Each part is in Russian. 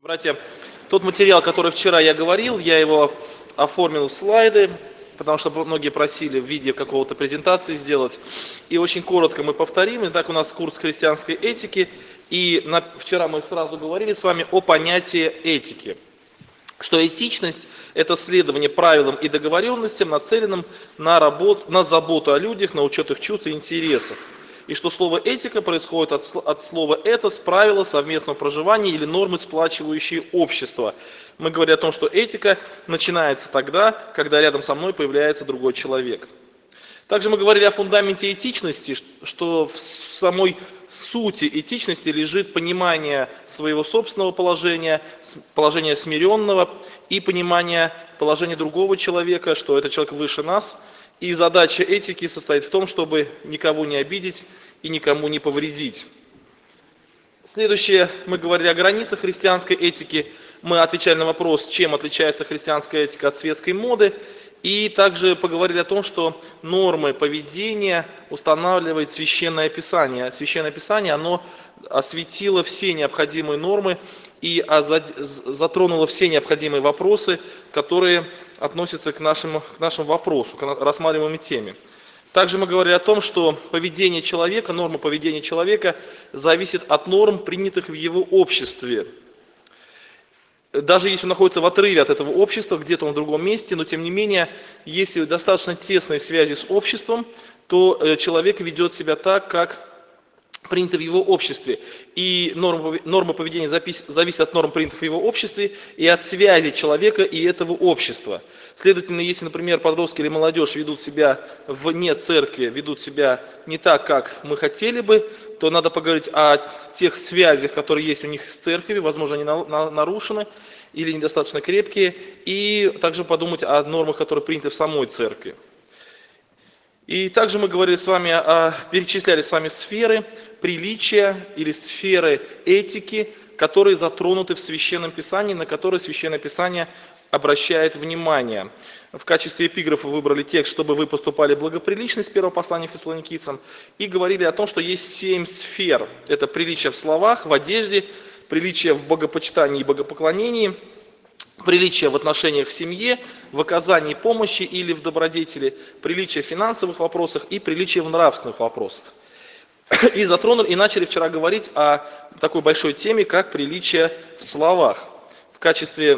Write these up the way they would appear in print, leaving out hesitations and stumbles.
Братья, тот материал, который вчера я говорил, я его оформил в слайды, потому что многие просили в виде какого-то презентации сделать. И очень коротко мы повторим. Итак, у нас курс христианской этики. И вчера мы сразу говорили с вами о понятии этики. Что этичность – это следование правилам и договоренностям, нацеленным на заботу о людях, на учет их чувств и интересов. И что слово «этика» происходит от слова «этос», правила совместного проживания или нормы, сплачивающие общество. Мы говорим о том, что этика начинается тогда, когда рядом со мной появляется другой человек. Также мы говорили о фундаменте этичности, что в самой сути этичности лежит понимание своего собственного положения, положения смиренного и понимание положения другого человека, что этот человек выше нас. И задача этики состоит в том, чтобы никого не обидеть и никому не повредить. Следующее, мы говорили о границах христианской этики. Мы отвечали на вопрос, чем отличается христианская этика от светской моды. И также поговорили о том, что нормы поведения устанавливает Священное Писание. Священное Писание, оно осветило все необходимые нормы и затронуло все необходимые вопросы, которые относятся к нашему вопросу, к рассматриваемой теме. Также мы говорили о том, что поведение человека, норма поведения человека зависит от норм, принятых в его обществе. Даже если он находится в отрыве от этого общества, где-то он в другом месте, но тем не менее, если достаточно тесные связи с обществом, то человек ведет себя так, как принято в его обществе. И норма поведения зависит от норм, принятых в его обществе, и от связи человека и этого общества. Следовательно, если, например, подростки или молодежь ведут себя вне церкви, ведут себя не так, как мы хотели бы, то надо поговорить о тех связях, которые есть у них с церковью, возможно, они нарушены или недостаточно крепкие, и также подумать о нормах, которые приняты в самой церкви. И также мы говорили с вами, перечисляли с вами сферы приличия или сферы этики, которые затронуты в Священном Писании, на которые Священное Писание обращает внимание. В качестве эпиграфа выбрали текст, чтобы вы поступали благоприлично, с первого послания Фессалоникийцам, и говорили о том, что есть 7 сфер. Это приличие в словах, в одежде, приличие в богопочитании и богопоклонении, приличие в отношениях в семье, в оказании помощи или в добродетели, приличие в финансовых вопросах и приличие в нравственных вопросах. И затронули, и начали вчера говорить о такой большой теме, как приличие в словах. В качестве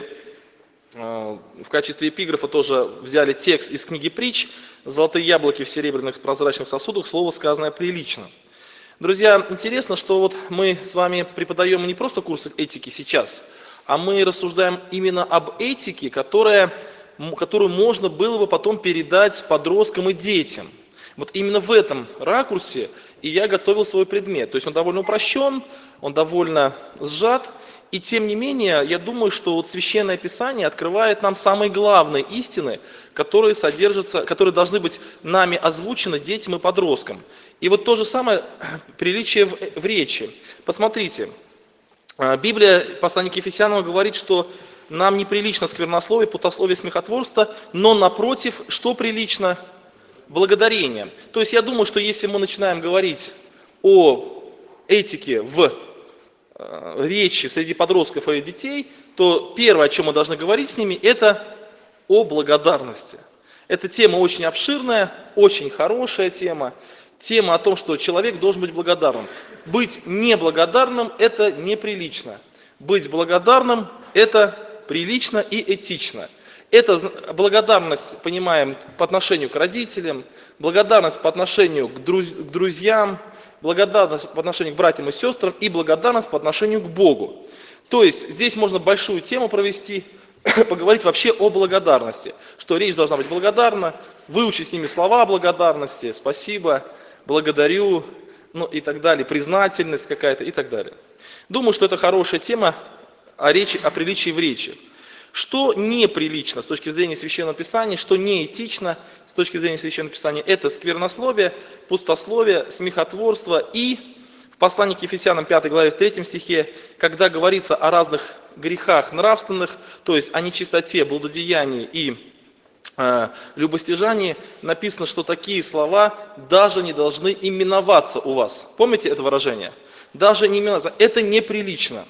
эпиграфа тоже взяли текст из книги «Притч». «Золотые яблоки в серебряных прозрачных сосудах, слово сказанное прилично». Друзья, интересно, что вот мы с вами преподаем не просто курсы этики сейчас, а мы рассуждаем именно об этике, которую можно было бы потом передать подросткам и детям. Вот именно в этом ракурсе и я готовил свой предмет. То есть он довольно упрощен, он довольно сжат, и тем не менее, я думаю, что вот Священное Писание открывает нам самые главные истины, которые должны быть нами озвучены детям и подросткам. И вот то же самое приличие в речи. Посмотрите, Библия, послание к Ефесянам, говорит, что нам неприлично сквернословие, путословие, смехотворство, но напротив, что прилично? Благодарение. То есть я думаю, что если мы начинаем говорить о этике в речи среди подростков и детей, то первое, о чем мы должны говорить с ними, это о благодарности. Эта тема очень обширная, очень хорошая тема. Тема о том, что человек должен быть благодарным. Быть неблагодарным – это неприлично. Быть благодарным – это прилично и этично. Это благодарность, понимаем, по отношению к родителям, благодарность по отношению к друзьям, благодарность по отношению к братьям и сестрам и благодарность по отношению к Богу. То есть здесь можно большую тему провести, поговорить вообще о благодарности, что речь должна быть благодарна, выучить с ними слова благодарности, спасибо, благодарю, ну и так далее, признательность какая-то и так далее. Думаю, что это хорошая тема о приличии в речи. Что неприлично с точки зрения Священного Писания, что неэтично с точки зрения Священного Писания, это сквернословие, пустословие, смехотворство. И в послании к Ефесянам 5 главе в 3 стихе, когда говорится о разных грехах нравственных, то есть о нечистоте, блудодеянии и любостяжании, написано, что такие слова даже не должны именоваться у вас. Помните это выражение? Даже не именоваться. Это неприлично.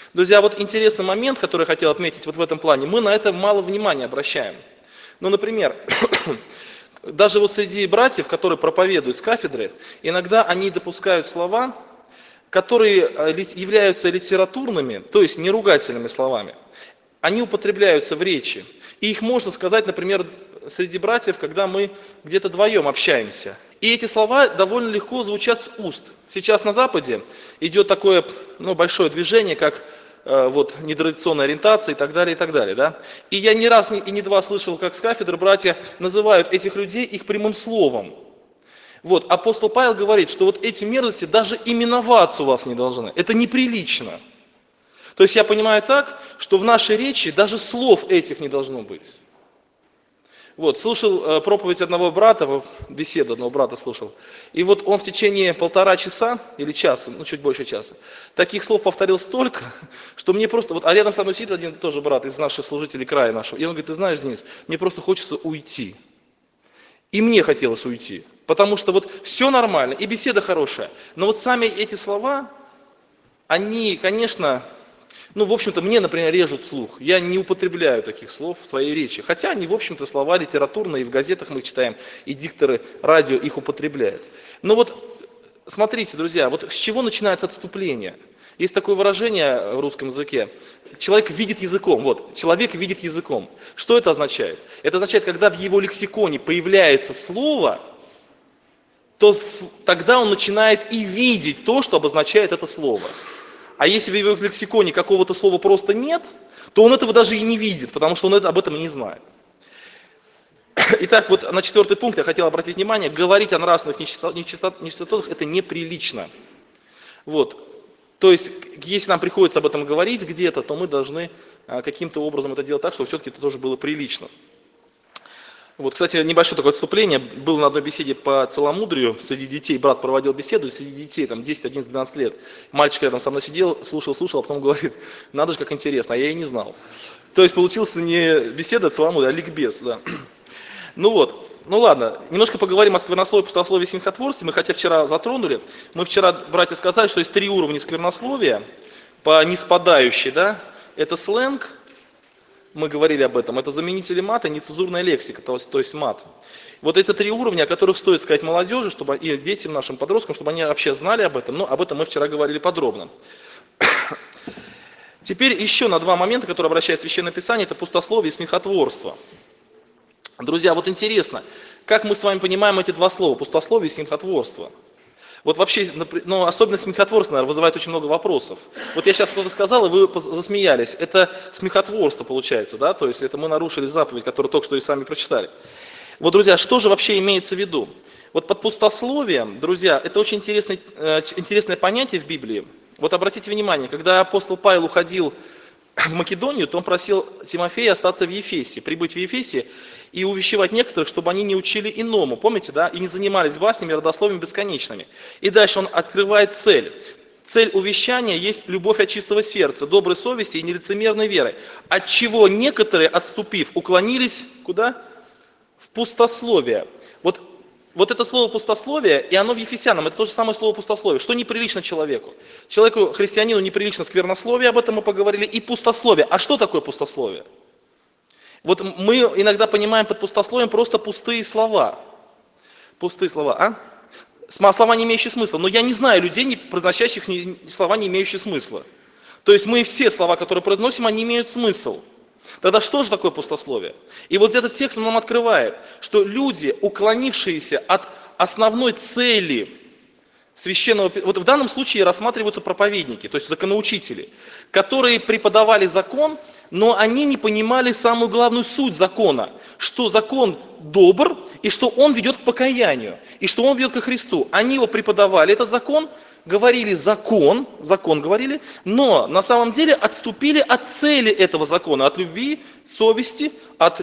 Друзья, вот интересный момент, который я хотел отметить вот в этом плане, мы на это мало внимания обращаем. Ну, например, даже вот среди братьев, которые проповедуют с кафедры, иногда они допускают слова, которые являются литературными, то есть неругательными словами. Они употребляются в речи. И их можно сказать, например, среди братьев, когда мы где-то вдвоем общаемся. И эти слова довольно легко звучат с уст. Сейчас на Западе идет такое большое движение, как нетрадиционная ориентация и так далее, да? И я не раз и не два слышал, как с кафедры братья называют этих людей их прямым словом. Апостол Павел говорит, что вот эти мерзости даже именоваться у вас не должны. Это неприлично. То есть я понимаю так, что в нашей речи даже слов этих не должно быть. Слушал проповедь одного брата, беседу одного брата слушал. И он в течение 1,5 часа или часа, чуть больше часа, таких слов повторил столько, что мне просто... А рядом со мной сидит один тоже брат из наших служителей края нашего. И он говорит: ты знаешь, Денис, мне просто хочется уйти. И мне хотелось уйти. Потому что все нормально, и беседа хорошая. Но сами эти слова, они, конечно... в общем-то, мне, например, режут слух. Я не употребляю таких слов в своей речи. Хотя они, в общем-то, слова литературные, и в газетах мы их читаем, и дикторы радио их употребляют. Но смотрите, друзья, с чего начинается отступление? Есть такое выражение в русском языке: человек видит языком. Человек видит языком. Что это означает? Это означает, когда в его лексиконе появляется слово, то тогда он начинает и видеть то, что обозначает это слово. А если в его лексиконе какого-то слова просто нет, то он этого даже и не видит, потому что он об этом и не знает. Итак, на 4-й пункт я хотел обратить внимание: говорить о нравственных нечистотах – это неприлично. То есть, если нам приходится об этом говорить где-то, то мы должны каким-то образом это делать так, чтобы все-таки это тоже было прилично. Кстати, небольшое такое отступление. Был на одной беседе по целомудрию среди детей. Брат проводил беседу среди детей, 10, 11, 12 лет. Мальчик рядом со мной сидел, слушал, а потом говорит: надо же, как интересно, а я и не знал. То есть, получилась не беседа целомудрия, а ликбез, да. Ладно, немножко поговорим о сквернословии, пустословии и смехотворстве. Мы хотя вчера затронули. Мы вчера, братья, сказали, что есть 3 уровня сквернословия, по ниспадающей, да. Это сленг. Мы говорили об этом, это заменители мата, нецензурная лексика, то есть мат. Это 3 уровня, о которых стоит сказать молодежи, и детям, нашим подросткам, чтобы они вообще знали об этом, но об этом мы вчера говорили подробно. Теперь еще на 2 момента, которые обращает Священное Писание, это пустословие и смехотворство. Друзья, интересно, как мы с вами понимаем эти 2 слова, пустословие и смехотворство? Вообще, особенно смехотворство, наверное, вызывает очень много вопросов. Я сейчас что-то сказал, и вы засмеялись. Это смехотворство получается, да? То есть это мы нарушили заповедь, которую только что и сами прочитали. Друзья, что же вообще имеется в виду? Под пустословием, друзья, это очень интересное понятие в Библии. Обратите внимание, когда апостол Павел уходил в Македонию, то он просил Тимофея остаться в Ефесе, прибыть в Ефесе и увещевать некоторых, чтобы они не учили иному, помните, да, и не занимались баснями, родословиями бесконечными. И дальше он открывает цель. Цель увещания есть любовь от чистого сердца, доброй совести и нелицемерной веры, от чего некоторые, отступив, уклонились куда? В пустословие. Это слово пустословие, и оно в Ефесянам, это то же самое слово пустословие. Что неприлично человеку? Человеку, христианину, неприлично сквернословие, об этом мы поговорили, и пустословие. А что такое пустословие? Мы иногда понимаем под пустословием просто пустые слова. Пустые слова, слова, не имеющие смысла. Но я не знаю людей, произносящих слова, не имеющие смысла. То есть мы все слова, которые произносим, они имеют смысл. Тогда что же такое пустословие? И этот текст нам открывает, что люди, уклонившиеся от основной цели священного... В данном случае рассматриваются проповедники, то есть законоучители, которые преподавали закон, но они не понимали самую главную суть закона, что закон добр, и что он ведет к покаянию, и что он ведет ко Христу. Они его преподавали, этот закон, говорили закон говорили, но на самом деле отступили от цели этого закона, от любви, совести, от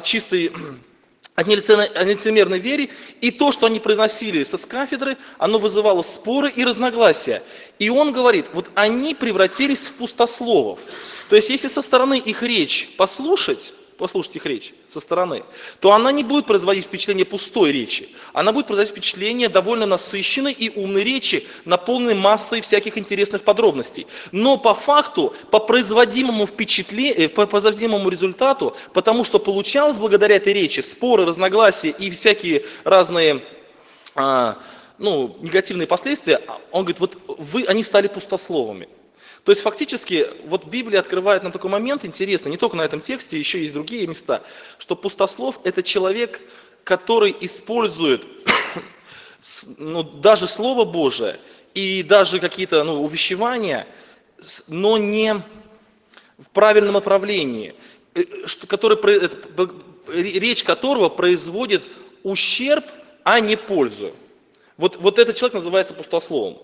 нелицемерной вере, и то, что они произносили с кафедры, оно вызывало споры и разногласия. И он говорит, они превратились в пустословов. То есть, если со стороны их речь послушать, послушать их речь со стороны, то она не будет производить впечатление пустой речи. Она будет производить впечатление довольно насыщенной и умной речи, наполненной массой всяких интересных подробностей. Но по факту, по производимому впечатлению, по производимому результату, потому что получалось благодаря этой речи споры, разногласия и всякие разные негативные последствия, он говорит, вот они стали пустословами. То есть фактически вот Библия открывает нам такой момент интересный, не только на этом тексте, еще есть другие места, что пустослов – это человек, который использует даже Слово Божие и даже какие-то увещевания, но не в правильном направлении, речь которого производит ущерб, а не пользу. Вот этот человек называется пустословом.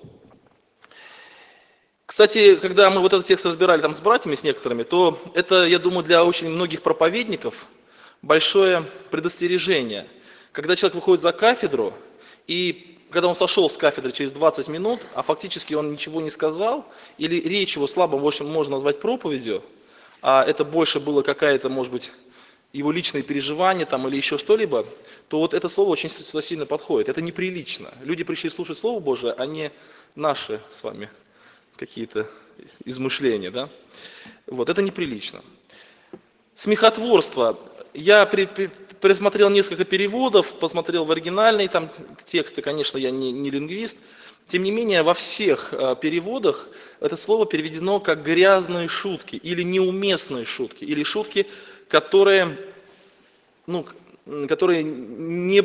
Кстати, когда мы вот этот текст разбирали там с братьями, с некоторыми, то это, я думаю, для очень многих проповедников большое предостережение. Когда человек выходит за кафедру, и когда он сошел с кафедры через 20 минут, а фактически он ничего не сказал, или речь его слабо, в общем, можно назвать проповедью, а это больше было какая-то, может быть, его личные переживания там, или еще что-либо, то вот это слово очень сюда сильно подходит. Это неприлично. Люди пришли слушать Слово Божие, а не наши с вами какие-то измышления, да? Вот, это неприлично. Смехотворство. Я пересмотрел несколько переводов, посмотрел в оригинальные там тексты, конечно, я не лингвист. Тем не менее, во всех переводах это слово переведено как грязные шутки, или неуместные шутки, или шутки, которые не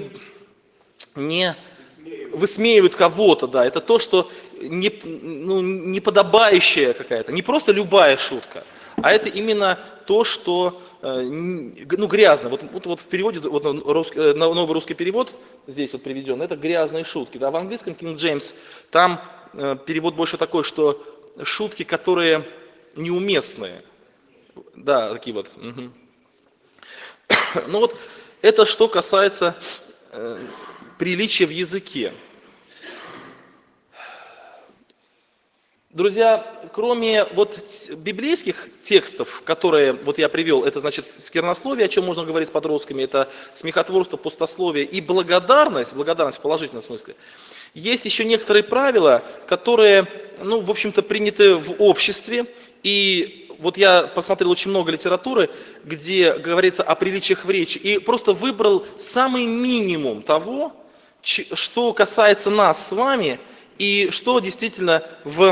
высмеивают кого-то, да, это то, что неподобающая какая-то, не просто любая шутка, а это именно то, что грязно. Вот в переводе, новый русский перевод, здесь вот приведен, это грязные шутки. Да, в английском King James там перевод больше такой, что шутки, которые неуместные. Да, такие вот. Угу. Ну вот, это что касается приличия в языке. Друзья, кроме вот библейских текстов, которые вот я привел, это значит сквернословие, о чем можно говорить с подростками, это смехотворство, пустословие и благодарность в положительном смысле, есть еще некоторые правила, которые, в общем-то, приняты в обществе, и вот я посмотрел очень много литературы, где говорится о приличиях в речи, и просто выбрал самый минимум того, что касается нас с вами, и что действительно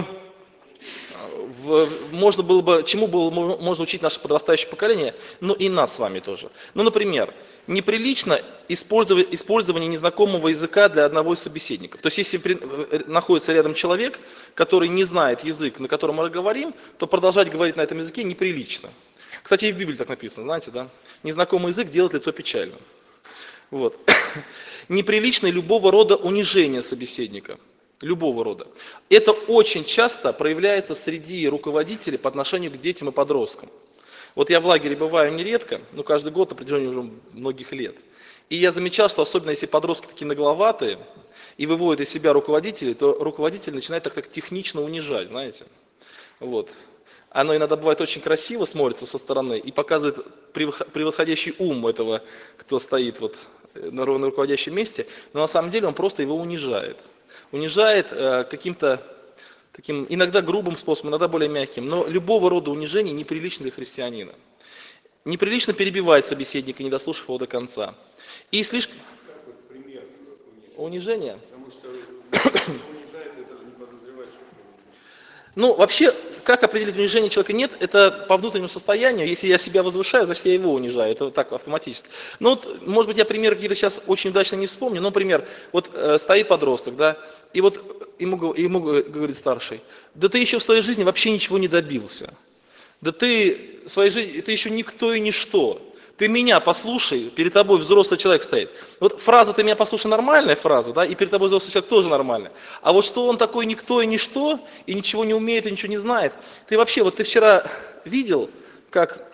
чему можно учить наше подрастающее поколение, и нас с вами тоже. Например, неприлично использование незнакомого языка для одного из собеседников. То есть, если находится рядом человек, который не знает язык, на котором мы говорим, то продолжать говорить на этом языке неприлично. Кстати, и в Библии так написано, знаете, да? Незнакомый язык делает лицо печальным. Вот. Неприлично любого рода унижение собеседника. Любого рода. Это очень часто проявляется среди руководителей по отношению к детям и подросткам. Вот я в лагере бываю нередко, каждый год на протяжении уже многих лет. И я замечал, что особенно если подростки такие нагловатые и выводят из себя руководителей, то руководитель начинает так технично унижать, знаете. Вот. Оно иногда бывает очень красиво смотрится со стороны и показывает превосходящий ум этого, кто стоит вот на руководящем месте, но на самом деле он просто его унижает. Унижает каким-то таким, иногда грубым способом, иногда более мягким, но любого рода унижение неприлично для христианина. Неприлично перебивать собеседника, не дослушав его до конца. И слишком... Унижение? Потому что унижает, это же не подозревает, что вообще, как определить унижение человека? Нет, это по внутреннему состоянию. Если я себя возвышаю, значит я его унижаю. Это так автоматически. Может быть, я примеры какие-то сейчас очень удачно не вспомню. Например, стоит подросток, да, и ему говорит старший: да ты еще в своей жизни вообще ничего не добился. Да ты в своей жизни, ты еще никто и ничто. Ты меня послушай, перед тобой взрослый человек стоит. Вот фраза «ты меня послушай» нормальная фраза, да, и перед тобой взрослый человек тоже нормальная. А вот что он такой никто и ничто, и ничего не умеет, и ничего не знает. Ты вообще, ты вчера видел, как...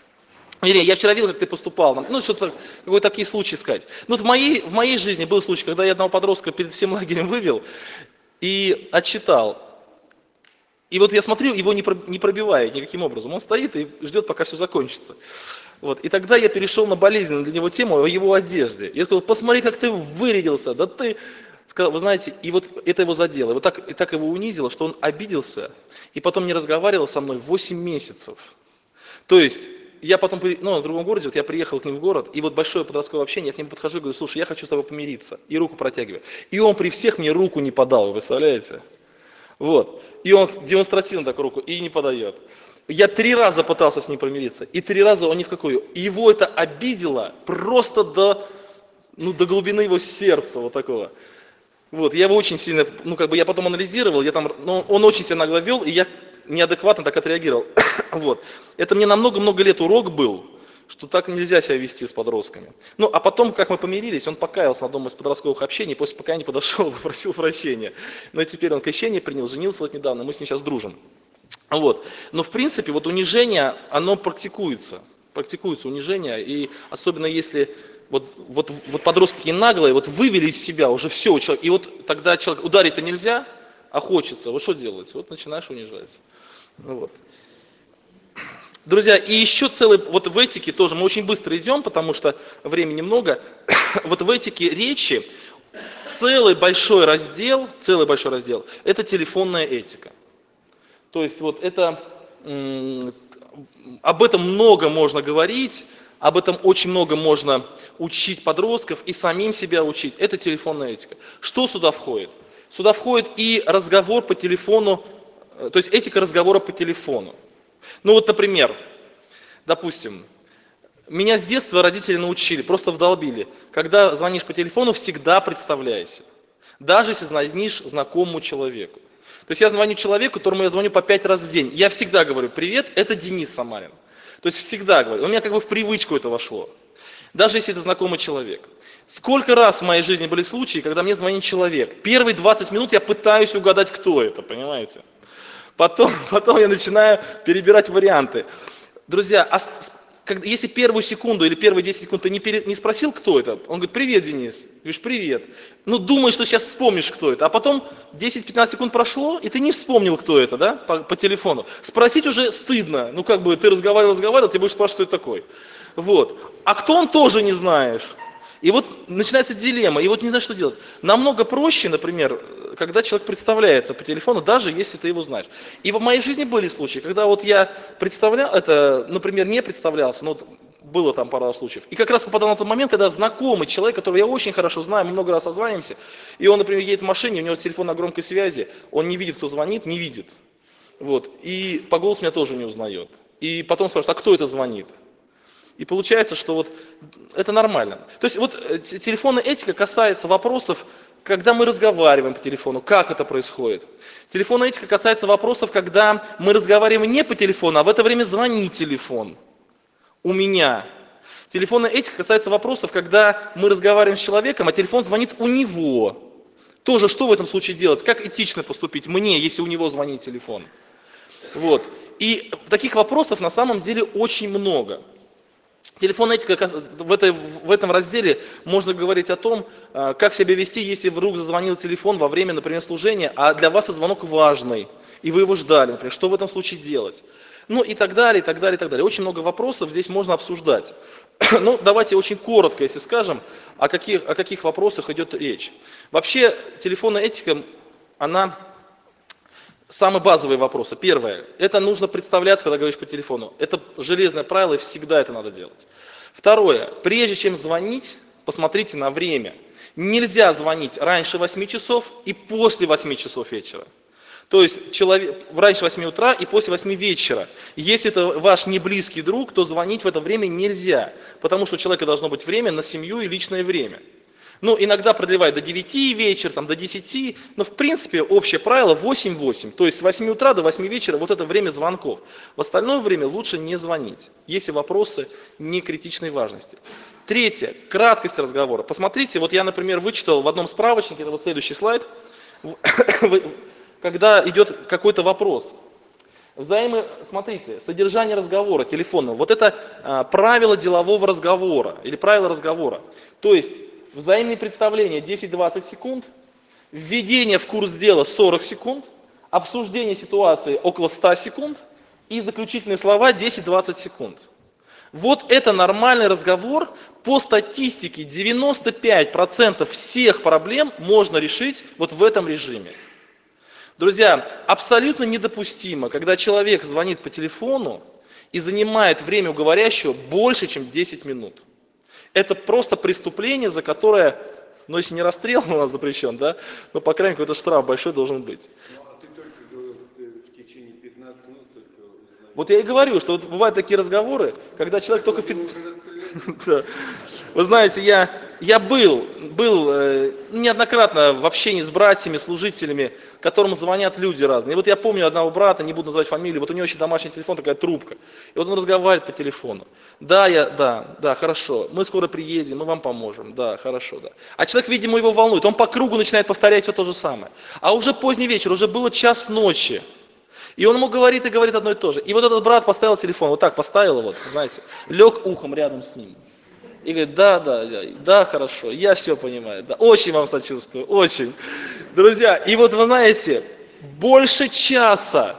Я вчера видел, как ты поступал. Что-то, какой-то такие случаи сказать. В моей жизни был случай, когда я одного подростка перед всем лагерем вывел и отчитал. И вот я смотрю, его не пробивает никаким образом. Он стоит и ждет, пока все закончится. Вот. И тогда я перешел на болезненную для него тему о его одежде. Я сказал, посмотри, как ты вырядился, да ты... Сказал, вы знаете, и вот это его задело, и так его унизило, что он обиделся, и потом не разговаривал со мной 8 месяцев. То есть, я потом, в другом городе, вот я приехал к ним в город, и вот большое подростковое общение, я к нему подхожу и говорю, слушай, я хочу с тобой помириться, и руку протягиваю. И он при всех мне руку не подал, вы представляете? Вот. И он демонстративно так руку и не подает. Я 3 раза пытался с ним помириться, и 3 раза он ни в какую. И его это обидело просто до глубины его сердца, вот такого. Вот, я его очень сильно, я потом анализировал, он очень себя нагло вел, и я неадекватно так отреагировал. Вот. Это мне на много-много лет урок был, что так нельзя себя вести с подростками. А потом, как мы помирились, он покаялся на одном из подростковых общений, после покаяния подошел, попросил прощения. Но теперь он крещение принял, женился вот недавно, мы с ним сейчас дружим. Вот. Но в принципе, вот унижение, оно практикуется унижение, и особенно если вот подростки такие наглые, вот вывели из себя уже все, и вот тогда человек ударить-то нельзя, а хочется, вот что делать? Вот начинаешь унижать. Вот. Друзья, и еще вот в этике тоже, мы очень быстро идем, потому что времени много, вот в этике речи целый большой раздел, это телефонная этика. То есть вот это, об этом много можно говорить, об этом очень много можно учить подростков и самим себя учить. Это телефонная этика. Что сюда входит? Сюда входит и разговор по телефону, то есть этика разговора по телефону. Например, допустим, меня с детства родители научили, просто вдолбили. Когда звонишь по телефону, всегда представляйся. Даже если звонишь знакомому человеку. То есть я звоню человеку, которому я звоню по 5 раз в день. Я всегда говорю, привет, это Денис Самарин. То есть всегда говорю, у меня в привычку это вошло. Даже если это знакомый человек. Сколько раз в моей жизни были случаи, когда мне звонит человек. Первые 20 минут я пытаюсь угадать, кто это, понимаете? Потом я начинаю перебирать варианты. Друзья, если первую секунду или первые 10 секунд ты не спросил, кто это, он говорит, привет, Денис. Говоришь, привет. Думаешь, что сейчас вспомнишь, кто это. А потом 10-15 секунд прошло, и ты не вспомнил, кто это, да, по телефону. Спросить уже стыдно. Ты разговаривал, ты будешь спрашивать, кто это такой. Вот. А кто он, тоже не знаешь. И вот начинается дилемма, и вот не знаешь, что делать. Намного проще, например, когда человек представляется по телефону, даже если ты его знаешь. И в моей жизни были случаи, когда вот я например, не представлялся, было там пару случаев. И как раз попадал на тот момент, когда знакомый человек, которого я очень хорошо знаю, мы много раз созваниваемся, и он, например, едет в машине, у него телефон на громкой связи, он не видит, кто звонит, не видит. Вот. И по голосу меня тоже не узнает. И потом спрашивает, а кто это звонит? И получается, что вот это нормально. То есть вот телефонная этика касается вопросов, когда мы разговариваем по телефону, как это происходит. Телефонная этика касается вопросов, когда мы разговариваем не по телефону, а в это время звонит телефон у меня. Телефонная этика касается вопросов, когда мы разговариваем с человеком, а телефон звонит у него. Тоже что в этом случае делать? Как этично поступить мне, если у него звонит телефон? Вот. И таких вопросов на самом деле очень много. Телефонная этика, в этом разделе можно говорить о том, как себя вести, если вдруг зазвонил телефон во время, например, служения, а для вас этот звонок важный, и вы его ждали, например, что в этом случае делать. И так далее, и так далее, и так далее. Очень много вопросов здесь можно обсуждать. Давайте очень коротко, если скажем, о каких вопросах идет речь. Вообще, телефонная этика, она... Самые базовые вопросы. Первое. Это нужно представляться, когда говоришь по телефону. Это железное правило, и всегда это надо делать. Второе. Прежде чем звонить, посмотрите на время. Нельзя звонить раньше 8 часов и после 8 часов вечера. То есть раньше 8 утра и после 8 вечера. Если это ваш неблизкий друг, то звонить в это время нельзя. Потому что у человека должно быть время на семью и личное время. Иногда продлевают до 9 вечера, до 10, но в принципе общее правило 8-8, то есть с 8 утра до 8 вечера вот это время звонков. В остальное время лучше не звонить, если вопросы не критичной важности. Третье, краткость разговора. Посмотрите, вот я, например, вычитал в одном справочнике, это вот следующий слайд, когда идет какой-то вопрос. Смотрите, содержание разговора телефонного, вот это правило делового разговора или правило разговора. То есть взаимные представления 10-20 секунд, введение в курс дела 40 секунд, обсуждение ситуации около 100 секунд и заключительные слова 10-20 секунд. Вот это нормальный разговор. По статистике 95% всех проблем можно решить вот в этом режиме. Друзья, абсолютно недопустимо, когда человек звонит по телефону и занимает время у говорящего больше, чем 10 минут. Это просто преступление, за которое, ну если не расстрел у нас запрещен, да, но по крайней мере какой-то штраф большой должен быть. Вот я и говорю, что вот бывают такие разговоры, когда человек только Да. Вы знаете, я был неоднократно в общении с братьями, служителями, которым звонят люди разные. И вот я помню одного брата, не буду называть фамилию, вот у него еще домашний телефон, такая трубка. И вот он разговаривает по телефону. Да, хорошо, мы скоро приедем, мы вам поможем, да, хорошо, да. А человек, видимо, его волнует, он по кругу начинает повторять все то же самое. А уже поздний вечер, уже было час ночи. И он ему говорит и говорит одно и то же. И вот этот брат поставил телефон, вот так поставил его, знаете, лег ухом рядом с ним. И говорит, да, хорошо, я все понимаю, да, очень вам сочувствую, очень. Друзья, и вот вы знаете, больше часа.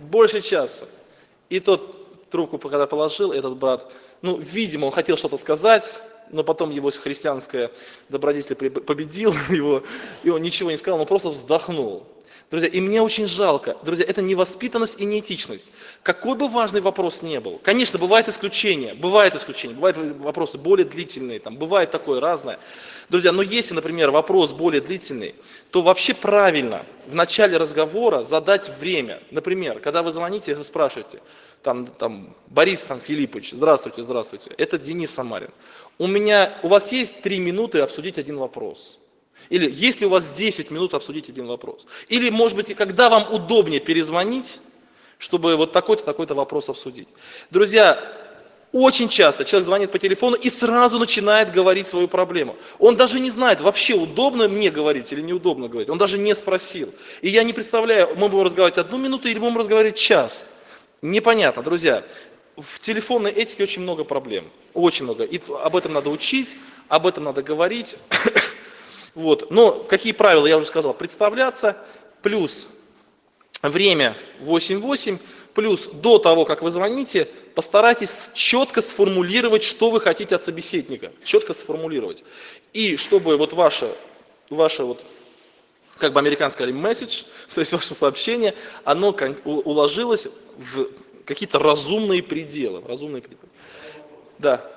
И тот трубку, когда положил, этот брат, ну, видимо, он хотел что-то сказать, но потом его христианская добродетель победил его, и он ничего не сказал, он просто вздохнул. Друзья, и мне очень жалко, друзья, это невоспитанность и неэтичность. Какой бы важный вопрос ни был, конечно, бывают исключения, бывают вопросы более длительные, там, бывает такое разное. Друзья, но если, например, вопрос более длительный, то вообще правильно в начале разговора задать время. Например, когда вы звоните и спрашиваете, Борис Филиппович, здравствуйте, это Денис Самарин. У вас есть 3 минуты обсудить один вопрос. Или есть ли у вас 10 минут обсудить один вопрос? Или, может быть, когда вам удобнее перезвонить, чтобы вот такой-то вопрос обсудить? Друзья, очень часто человек звонит по телефону и сразу начинает говорить свою проблему. Он даже не знает, вообще удобно мне говорить или неудобно говорить. Он даже не спросил. И я не представляю, мы будем разговаривать 1 минуту или будем разговаривать час. Непонятно, друзья. В телефонной этике очень много проблем. Очень много. И об этом надо учить, об этом надо говорить. Вот. Но какие правила, я уже сказал, представляться, плюс время 8:08, плюс до того, как вы звоните, постарайтесь четко сформулировать, что вы хотите от собеседника, четко сформулировать. И чтобы вот ваше вот, как бы американцы сказали, месседж, то есть ваше сообщение, оно уложилось в какие-то разумные пределы. Да.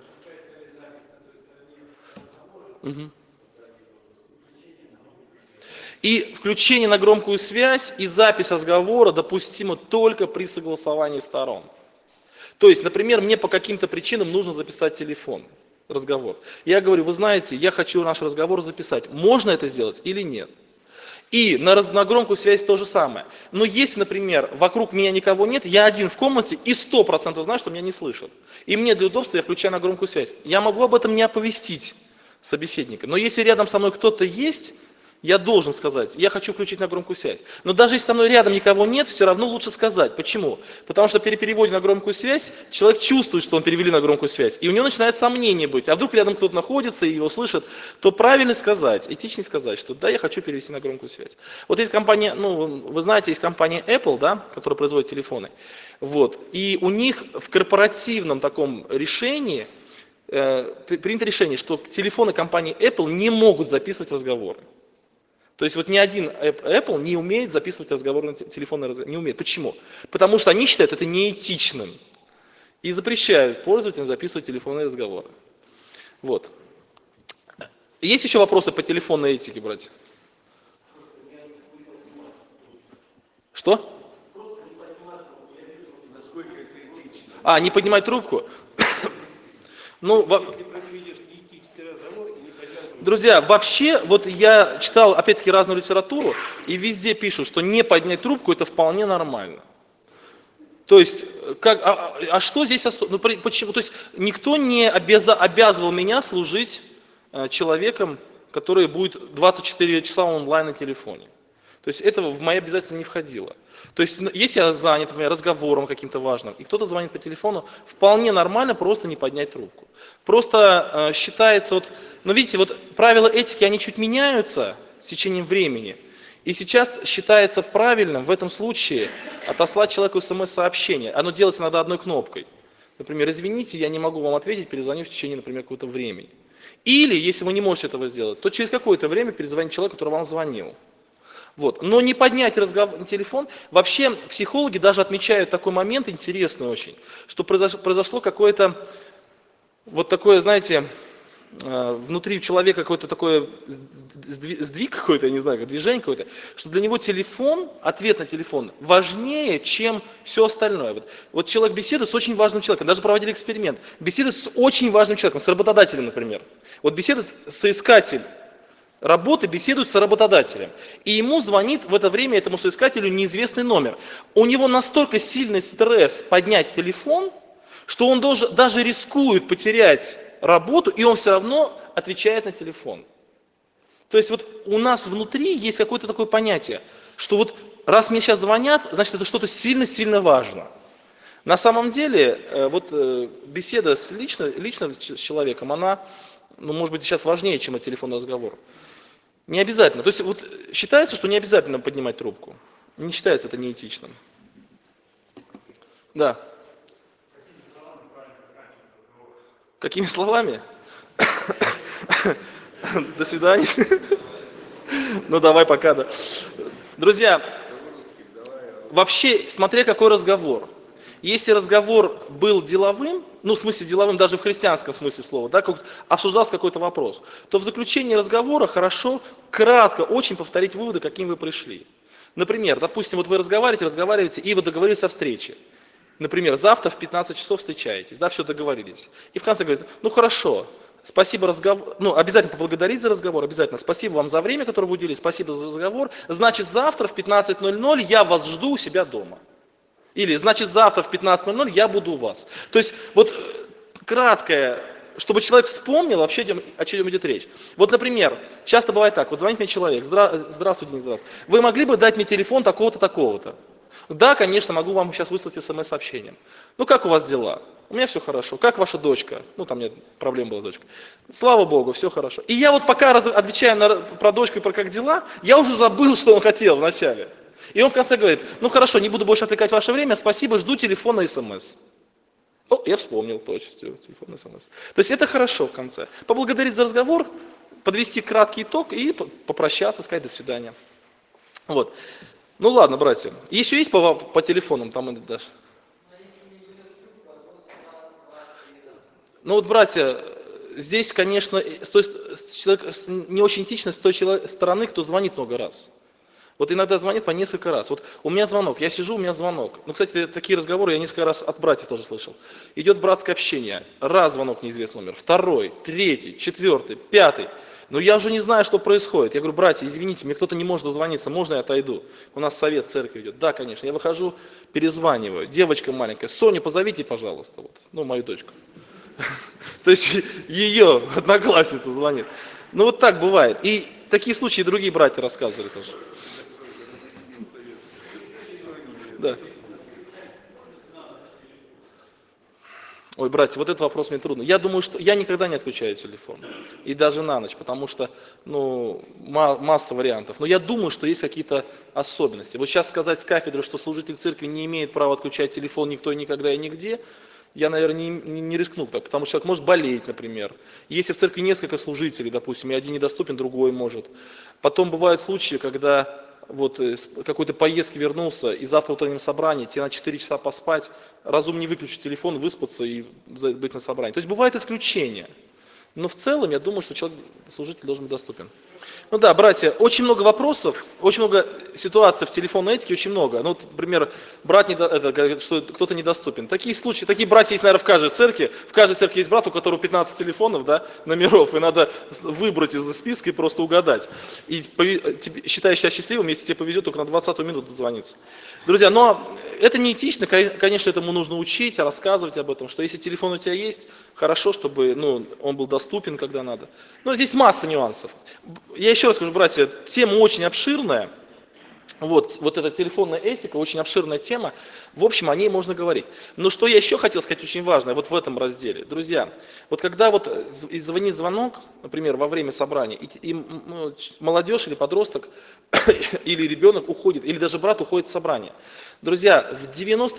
Угу. И включение на громкую связь и запись разговора допустимо только при согласовании сторон. То есть, например, мне по каким-то причинам нужно записать разговор. Я говорю, вы знаете, я хочу наш разговор записать. Можно это сделать или нет? И на громкую связь то же самое. Но если, например, вокруг меня никого нет, я один в комнате и 100% знаю, что меня не слышат. И мне для удобства я включаю на громкую связь. Я могу об этом не оповестить собеседника. Но если рядом со мной кто-то есть, я должен сказать, я хочу включить на громкую связь. Но даже если со мной рядом никого нет, все равно лучше сказать. Почему? Потому что при переводе на громкую связь человек чувствует, что он перевели на громкую связь. И у него начинает сомнение быть. А вдруг рядом кто-то находится и его слышит, то правильно сказать, этичнее сказать, что да, я хочу перевести на громкую связь. Вот есть компания, вы знаете, есть компания Apple, да, которая производит телефоны. Вот. И у них в корпоративном таком решении принято решение, что телефоны компании Apple не могут записывать разговоры. То есть вот ни один Apple не умеет записывать разговоры на телефонные разговоры. Не умеет. Почему? Потому что они считают это неэтичным. И запрещают пользователям записывать телефонные разговоры. Вот. Есть еще вопросы по телефонной этике, братья? Что? Не поднимать трубку? Друзья, вообще, вот я читал, опять-таки, разную литературу, и везде пишут, что не поднять трубку – это вполне нормально. То есть, что здесь особенно? Почему? То есть, никто не обязывал меня служить человеком, который будет 24 часа онлайн на телефоне. То есть, это в мои обязательства не входило. То есть, если я занят, например, разговором каким-то важным, и кто-то звонит по телефону, вполне нормально просто не поднять трубку. Просто считается, но видите, вот правила этики, они чуть меняются с течением времени. И сейчас считается правильным в этом случае отослать человеку смс-сообщение. Оно делается иногда одной кнопкой. Например, извините, я не могу вам ответить, перезвоню в течение, например, какого-то времени. Или, если вы не можете этого сделать, то через какое-то время перезвонить человеку, который вам звонил. Вот. Но не поднять разговор, телефон. Вообще психологи даже отмечают такой момент интересный очень, что произошло какое-то вот такое, знаете, внутри человека какой-то такой сдвиг какой-то, я не знаю, движение какое-то, что для него телефон, ответ на телефон важнее, чем все остальное. Вот человек беседует с очень важным человеком, даже проводили эксперимент, беседует с очень важным человеком, с работодателем, например. Вот беседует соискатель работы, беседует с работодателем, и ему звонит в это время этому соискателю неизвестный номер. У него настолько сильный стресс поднять телефон, что он даже рискует потерять работу, и он все равно отвечает на телефон. То есть вот у нас внутри есть какое-то такое понятие, что вот раз мне сейчас звонят, значит это что-то сильно-сильно важно. На самом деле, вот беседа лично с человеком, она, ну, может быть, сейчас важнее, чем этот телефонный разговор. Не обязательно. То есть вот считается, что не обязательно поднимать трубку. Не считается это неэтичным. Да. Какими словами? До свидания. Ну давай пока, да. Друзья, вообще, смотря какой разговор. Если разговор был деловым, ну в смысле деловым даже в христианском смысле слова, да, обсуждался какой-то вопрос, то в заключении разговора хорошо, кратко, очень повторить выводы, к каким вы пришли. Например, допустим, вот вы разговариваете, и вы договорились о встрече. Например, завтра в 15 часов встречаетесь, да, все договорились. И в конце говорит, ну хорошо, спасибо, ну обязательно поблагодарить за разговор, обязательно спасибо вам за время, которое вы уделили, спасибо за разговор. Значит, завтра в 15:00 я вас жду у себя дома. Или, значит, завтра в 15:00 я буду у вас. То есть, вот краткое, чтобы человек вспомнил вообще, о чем идет речь. Вот, например, часто бывает так, вот звонит мне человек, здравствуйте, не здравствуйте, вы могли бы дать мне телефон такого-то, такого-то? Да, конечно, могу вам сейчас выслать смс-сообщение. Ну, как у вас дела? У меня все хорошо. Как ваша дочка? Ну, там нет проблем была с дочкой. Слава Богу, все хорошо. И я вот пока отвечаю про дочку и про как дела, я уже забыл, что он хотел вначале. И он в конце говорит, ну хорошо, не буду больше отвлекать ваше время, спасибо, жду телефона и смс. О, я вспомнил, точно, телефон и смс. То есть это хорошо в конце. Поблагодарить за разговор, подвести краткий итог и попрощаться, сказать до свидания. Вот. Ну ладно, братья. Еще есть по телефонам там и даже? Ну вот, братья, здесь, конечно, не очень этично с той стороны, кто звонит много раз. Вот иногда звонит по несколько раз. Вот у меня звонок, я сижу, у меня звонок. Ну, кстати, такие разговоры я несколько раз от братьев тоже слышал. Идет братское общение. Раз звонок, неизвестный номер, второй, третий, четвертый, пятый. Но я уже не знаю, что происходит. Я говорю, братья, извините, мне кто-то не может дозвониться, можно я отойду? У нас совет в церкви идет. Да, конечно. Я выхожу, перезваниваю. Девочка маленькая, Соню позовите, пожалуйста. Вот. Ну, мою дочку. То есть ее одноклассница звонит. Ну, вот так бывает. И такие случаи другие братья рассказывали тоже. Да. Ой, братья, вот этот вопрос мне трудно. Я думаю, что я никогда не отключаю телефон. И даже на ночь, потому что, ну, масса вариантов. Но я думаю, что есть какие-то особенности. Вот сейчас сказать с кафедры, что служитель церкви не имеет права отключать телефон никто и никогда и нигде, я, наверное, не рискну так, потому что человек может болеть, например. Если в церкви несколько служителей, допустим, и один недоступен, другой может. Потом бывают случаи, когда вот с какой-то поездки вернулся, и завтра в утреннем собрании, тебе на 4 часа поспать, разумнее выключить телефон, выспаться и быть на собрании. То есть бывают исключения. Но в целом я думаю, что человек, служитель должен быть доступен. Ну да, братья, очень много вопросов, очень много ситуаций в телефонной этике, очень много. Ну, вот, например, брат говорит, что кто-то недоступен. Такие случаи, такие братья есть, наверное, в каждой церкви. В каждой церкви есть брат, у которого 15 телефонов, да, номеров, и надо выбрать из списка и просто угадать. И считаешь себя счастливым, если тебе повезет, только на 20-ю минуту дозвониться. Друзья, но это не этично, конечно, этому нужно учить, рассказывать об этом, что если телефон у тебя есть, хорошо, чтобы он был доступен, когда надо. Но здесь масса нюансов. Я еще раз скажу, братья, тема очень обширная, Вот эта телефонная этика, очень обширная тема, в общем, о ней можно говорить. Но что я еще хотел сказать очень важное вот в этом разделе. Друзья, вот когда вот звонит звонок, например, во время собрания, и молодежь или подросток, или ребенок уходит, или даже брат уходит в собрание. Друзья, в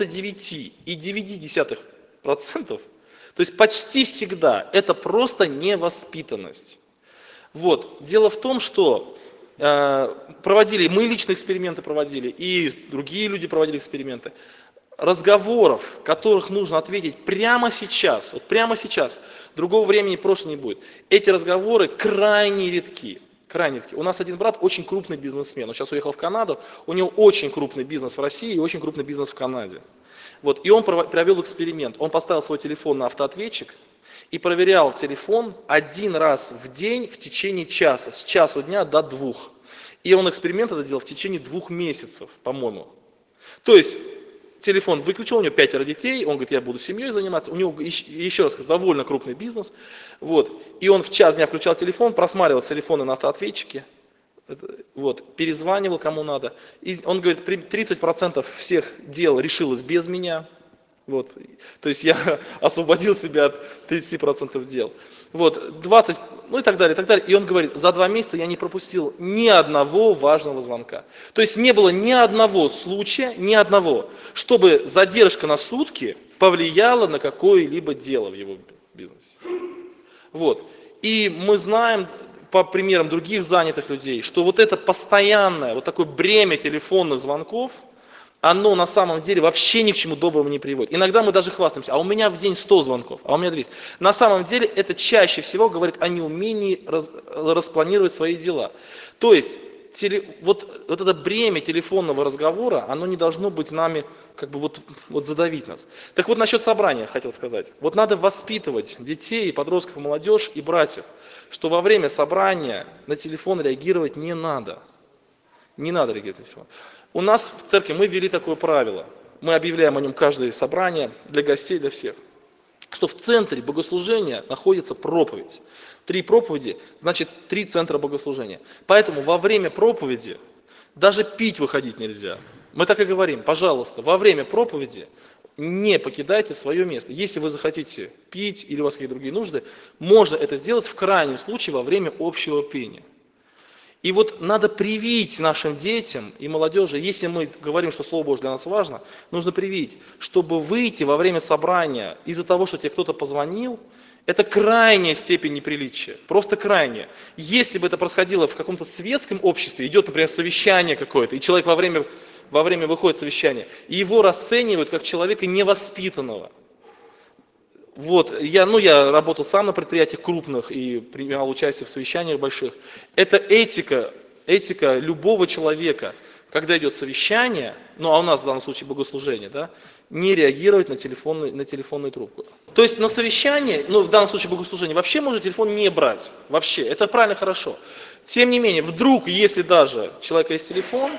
99,9%, то есть почти всегда, это просто невоспитанность. Вот. Дело в том, что мы лично эксперименты проводили, и другие люди проводили эксперименты, разговоров, которых нужно ответить прямо сейчас, другого времени просто не будет. Эти разговоры крайне редки. У нас один брат очень крупный бизнесмен, он сейчас уехал в Канаду, у него очень крупный бизнес в России и очень крупный бизнес в Канаде. Вот. И он провел эксперимент, он поставил свой телефон на автоответчик, и проверял телефон один раз в день в течение часа, с часу дня до 2. И он эксперимент это делал в течение 2 месяцев, по-моему. То есть телефон выключил, у него 5 детей, он говорит, я буду семьей заниматься, у него, еще раз скажу, довольно крупный бизнес. Вот. И он в час дня включал телефон, просматривал телефоны на автоответчике, вот, перезванивал кому надо. И он говорит, 30% всех дел решилось без меня. Вот. То есть я освободил себя от 30% дел. Вот, 20, ну и так далее, и так далее. И он говорит, за 2 месяца я не пропустил ни одного важного звонка. То есть не было ни одного случая, чтобы задержка на сутки повлияла на какое-либо дело в его бизнесе. Вот. И мы знаем по примерам других занятых людей, что вот это постоянное, вот такое бремя телефонных звонков, оно на самом деле вообще ни к чему доброму не приводит. Иногда мы даже хвастаемся, а у меня в день 100 звонков, а у меня 200. На самом деле это чаще всего говорит о неумении распланировать свои дела. То есть вот это бремя телефонного разговора, оно не должно быть нами, как бы вот задавить нас. Так вот насчет собрания хотел сказать. Вот надо воспитывать детей, подростков, молодежь и братьев, что во время собрания на телефон реагировать не надо. Не надо реагировать на телефон. У нас в церкви мы ввели такое правило, мы объявляем о нем каждое собрание для гостей, для всех, что в центре богослужения находится проповедь. 3 проповеди, значит 3 центра богослужения. Поэтому во время проповеди даже пить выходить нельзя. Мы так и говорим, пожалуйста, во время проповеди не покидайте свое место. Если вы захотите пить или у вас какие-то другие нужды, можно это сделать в крайнем случае во время общего пения. И вот надо привить нашим детям и молодежи, если мы говорим, что Слово Божье для нас важно, нужно привить, чтобы выйти во время собрания из-за того, что тебе кто-то позвонил, это крайняя степень неприличия, просто крайняя. Если бы это происходило в каком-то светском обществе, идет, например, совещание какое-то, и человек во время выходит совещания, и его расценивают как человека невоспитанного. Вот, я работал сам на предприятиях крупных и принимал участие в совещаниях больших. Это этика любого человека, когда идет совещание, а у нас в данном случае богослужение, да, не реагировать на телефонную трубку. То есть на совещании, в данном случае богослужение, вообще можно телефон не брать, вообще, это правильно, хорошо. Тем не менее, вдруг, если даже у человека есть телефон,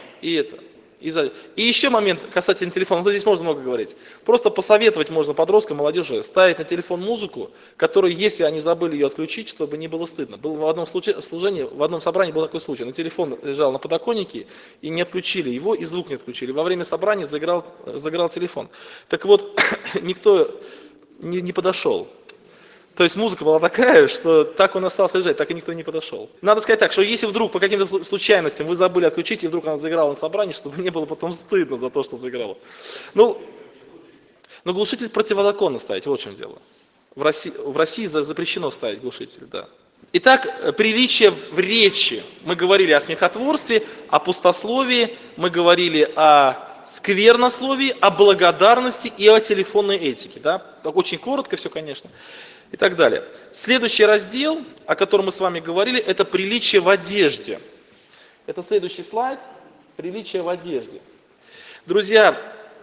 и еще момент касательно телефона, здесь можно много говорить. Просто посоветовать можно подросткам, молодежи ставить на телефон музыку, которую, если они забыли ее отключить, чтобы не было стыдно. Был в одном служении, в одном собрании был такой случай. На телефон лежал на подоконнике, и не отключили его, и звук не отключили. Во время собрания заиграл телефон. Так вот, никто не подошел. То есть музыка была такая, что так он остался лежать, так и никто не подошел. Надо сказать так, что если вдруг по каким-то случайностям вы забыли отключить, и вдруг она заиграла на собрании, чтобы не было потом стыдно за то, что заиграла. Но глушитель противозаконно ставить, вот в чем дело. В России запрещено ставить глушитель, да. Итак, приличие в речи. Мы говорили о смехотворстве, о пустословии, мы говорили о сквернословии, о благодарности и о телефонной этике. Да? Так очень коротко все, конечно. И так далее. Следующий раздел, о котором мы с вами говорили, это приличие в одежде. Это следующий слайд. Приличие в одежде. Друзья,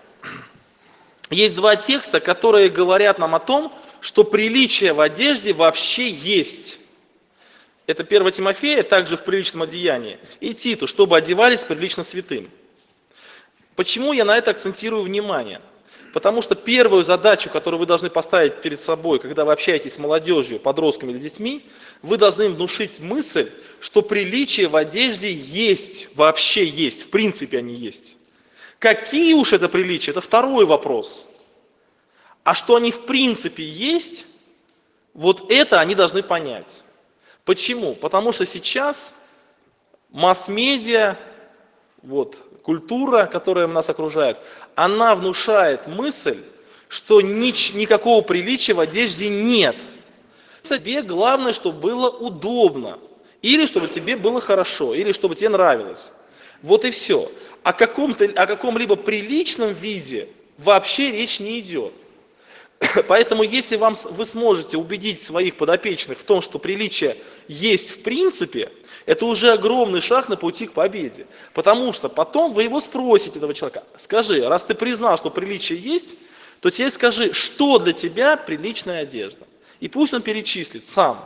есть 2 текста, которые говорят нам о том, что приличие в одежде вообще есть. Это 1 Тимофея, также в приличном одеянии, и Титу, чтобы одевались прилично святым. Почему я на это акцентирую внимание? Потому что первую задачу, которую вы должны поставить перед собой, когда вы общаетесь с молодежью, подростками или детьми, вы должны им внушить мысль, что приличия в одежде есть, вообще есть, в принципе они есть. Какие уж это приличия, это второй вопрос. А что они в принципе есть, вот это они должны понять. Почему? Потому что сейчас масс-медиа, вот, культура, которая нас окружает, она внушает мысль, что никакого приличия в одежде нет. Тебе главное, чтобы было удобно, или чтобы тебе было хорошо, или чтобы тебе нравилось. Вот и все. О каком-либо приличном виде вообще речь не идет. Поэтому если вы сможете убедить своих подопечных в том, что приличие есть в принципе, это уже огромный шаг на пути к победе. Потому что потом вы его спросите, этого человека, скажи, раз ты признал, что приличие есть, то тебе скажи, что для тебя приличная одежда. И пусть он перечислит сам.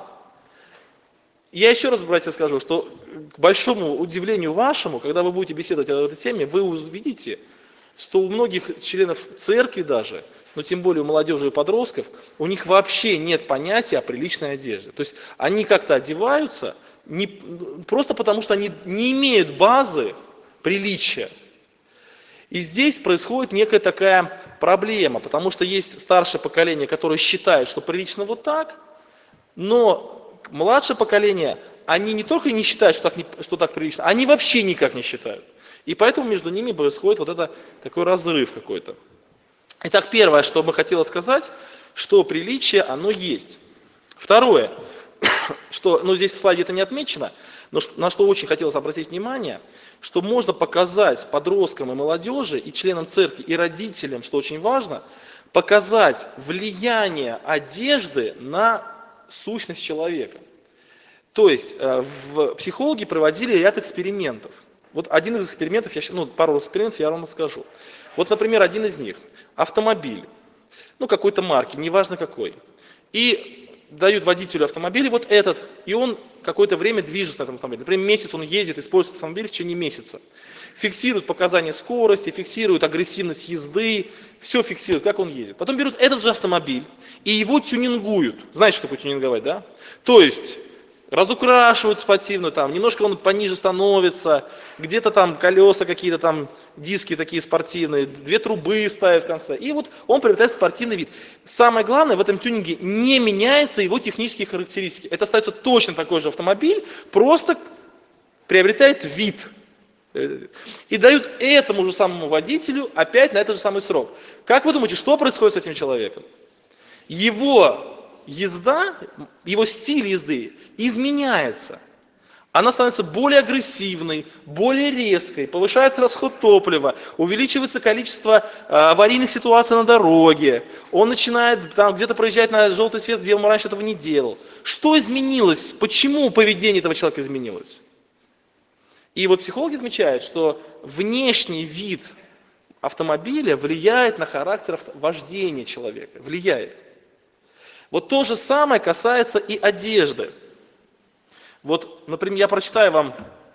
Я еще раз, братья, скажу, что к большому удивлению вашему, когда вы будете беседовать о этой теме, вы увидите, что у многих членов церкви даже, но тем более у молодежи и подростков, у них вообще нет понятия о приличной одежде. То есть они как-то одеваются просто потому, что они не имеют базы приличия. И здесь происходит некая такая проблема, потому что есть старшее поколение, которое считает, что прилично вот так, но младшее поколение, они не только не считают, что так прилично, они вообще никак не считают. И поэтому между ними происходит вот это такой разрыв какой-то. Итак, первое, что бы хотела сказать, что приличие, оно есть. Второе, что, здесь в слайде это не отмечено, но на что очень хотелось обратить внимание, что можно показать подросткам и молодежи, и членам церкви, и родителям, что очень важно, показать влияние одежды на сущность человека. То есть психологи проводили ряд экспериментов. Вот один из экспериментов, пару экспериментов я вам расскажу. Вот, например, один из них. Автомобиль, какой-то марки, неважно какой. И дают водителю автомобиля вот этот, и он какое-то время движется на этом автомобиле. Например, месяц он ездит, использует автомобиль в течение месяца. Фиксируют показания скорости, фиксируют агрессивность езды, все фиксируют, как он ездит. Потом берут этот же автомобиль и его тюнингуют. Знаете, что такое тюнинговать, да? То есть разукрашивают спортивную, немножко он пониже становится, где-то там колеса какие-то там, диски такие спортивные, 2 трубы ставят в конце. И вот он приобретает спортивный вид. Самое главное, в этом тюнинге не меняются его технические характеристики. Это остается точно такой же автомобиль, просто приобретает вид. И дают этому же самому водителю опять на этот же самый срок. Как вы думаете, что происходит с этим человеком? Его езда, его стиль езды изменяется. Она становится более агрессивной, более резкой, повышается расход топлива, увеличивается количество аварийных ситуаций на дороге, он начинает где-то проезжать на желтый свет, где он раньше этого не делал. Что изменилось? Почему поведение этого человека изменилось? И вот психологи отмечают, что внешний вид автомобиля влияет на характер вождения человека, влияет. Вот то же самое касается и одежды. Вот, например, я прочитаю вам,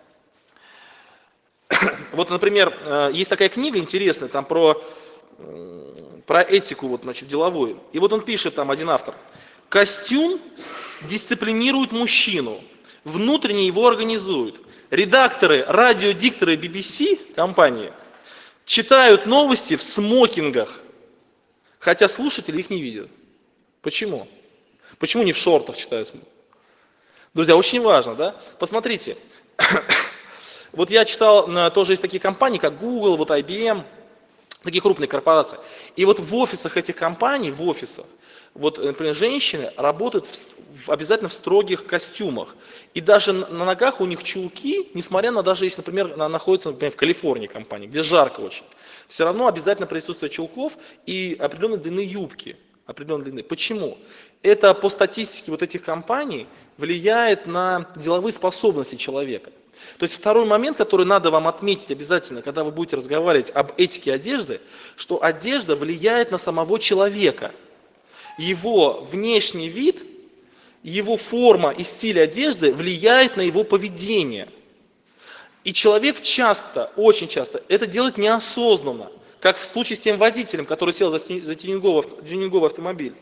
вот, например, есть такая книга интересная, там про этику, деловую. И вот он пишет, один автор, костюм дисциплинирует мужчину, внутренне его организует. Редакторы, радиодикторы BBC компании читают новости в смокингах, хотя слушатели их не видят. Почему? Почему не в шортах читают? Друзья, очень важно, да? Посмотрите. Вот я читал, тоже есть такие компании, как Google, IBM, такие крупные корпорации. И вот в офисах этих компаний, например, женщины работают обязательно в строгих костюмах. И даже на ногах у них чулки, несмотря на даже если, например, она находится, в Калифорнии компания, где жарко очень, все равно обязательно присутствие чулков и определенной длины юбки. Определенной длины. Почему? Это по статистике этих компаний влияет на деловые способности человека. То есть второй момент, который надо вам отметить обязательно, когда вы будете разговаривать об этике одежды, что одежда влияет на самого человека. Его внешний вид, его форма и стиль одежды влияет на его поведение. И человек часто, очень часто это делает неосознанно. как в случае с тем водителем, который сел за тюнинговый автомобиль.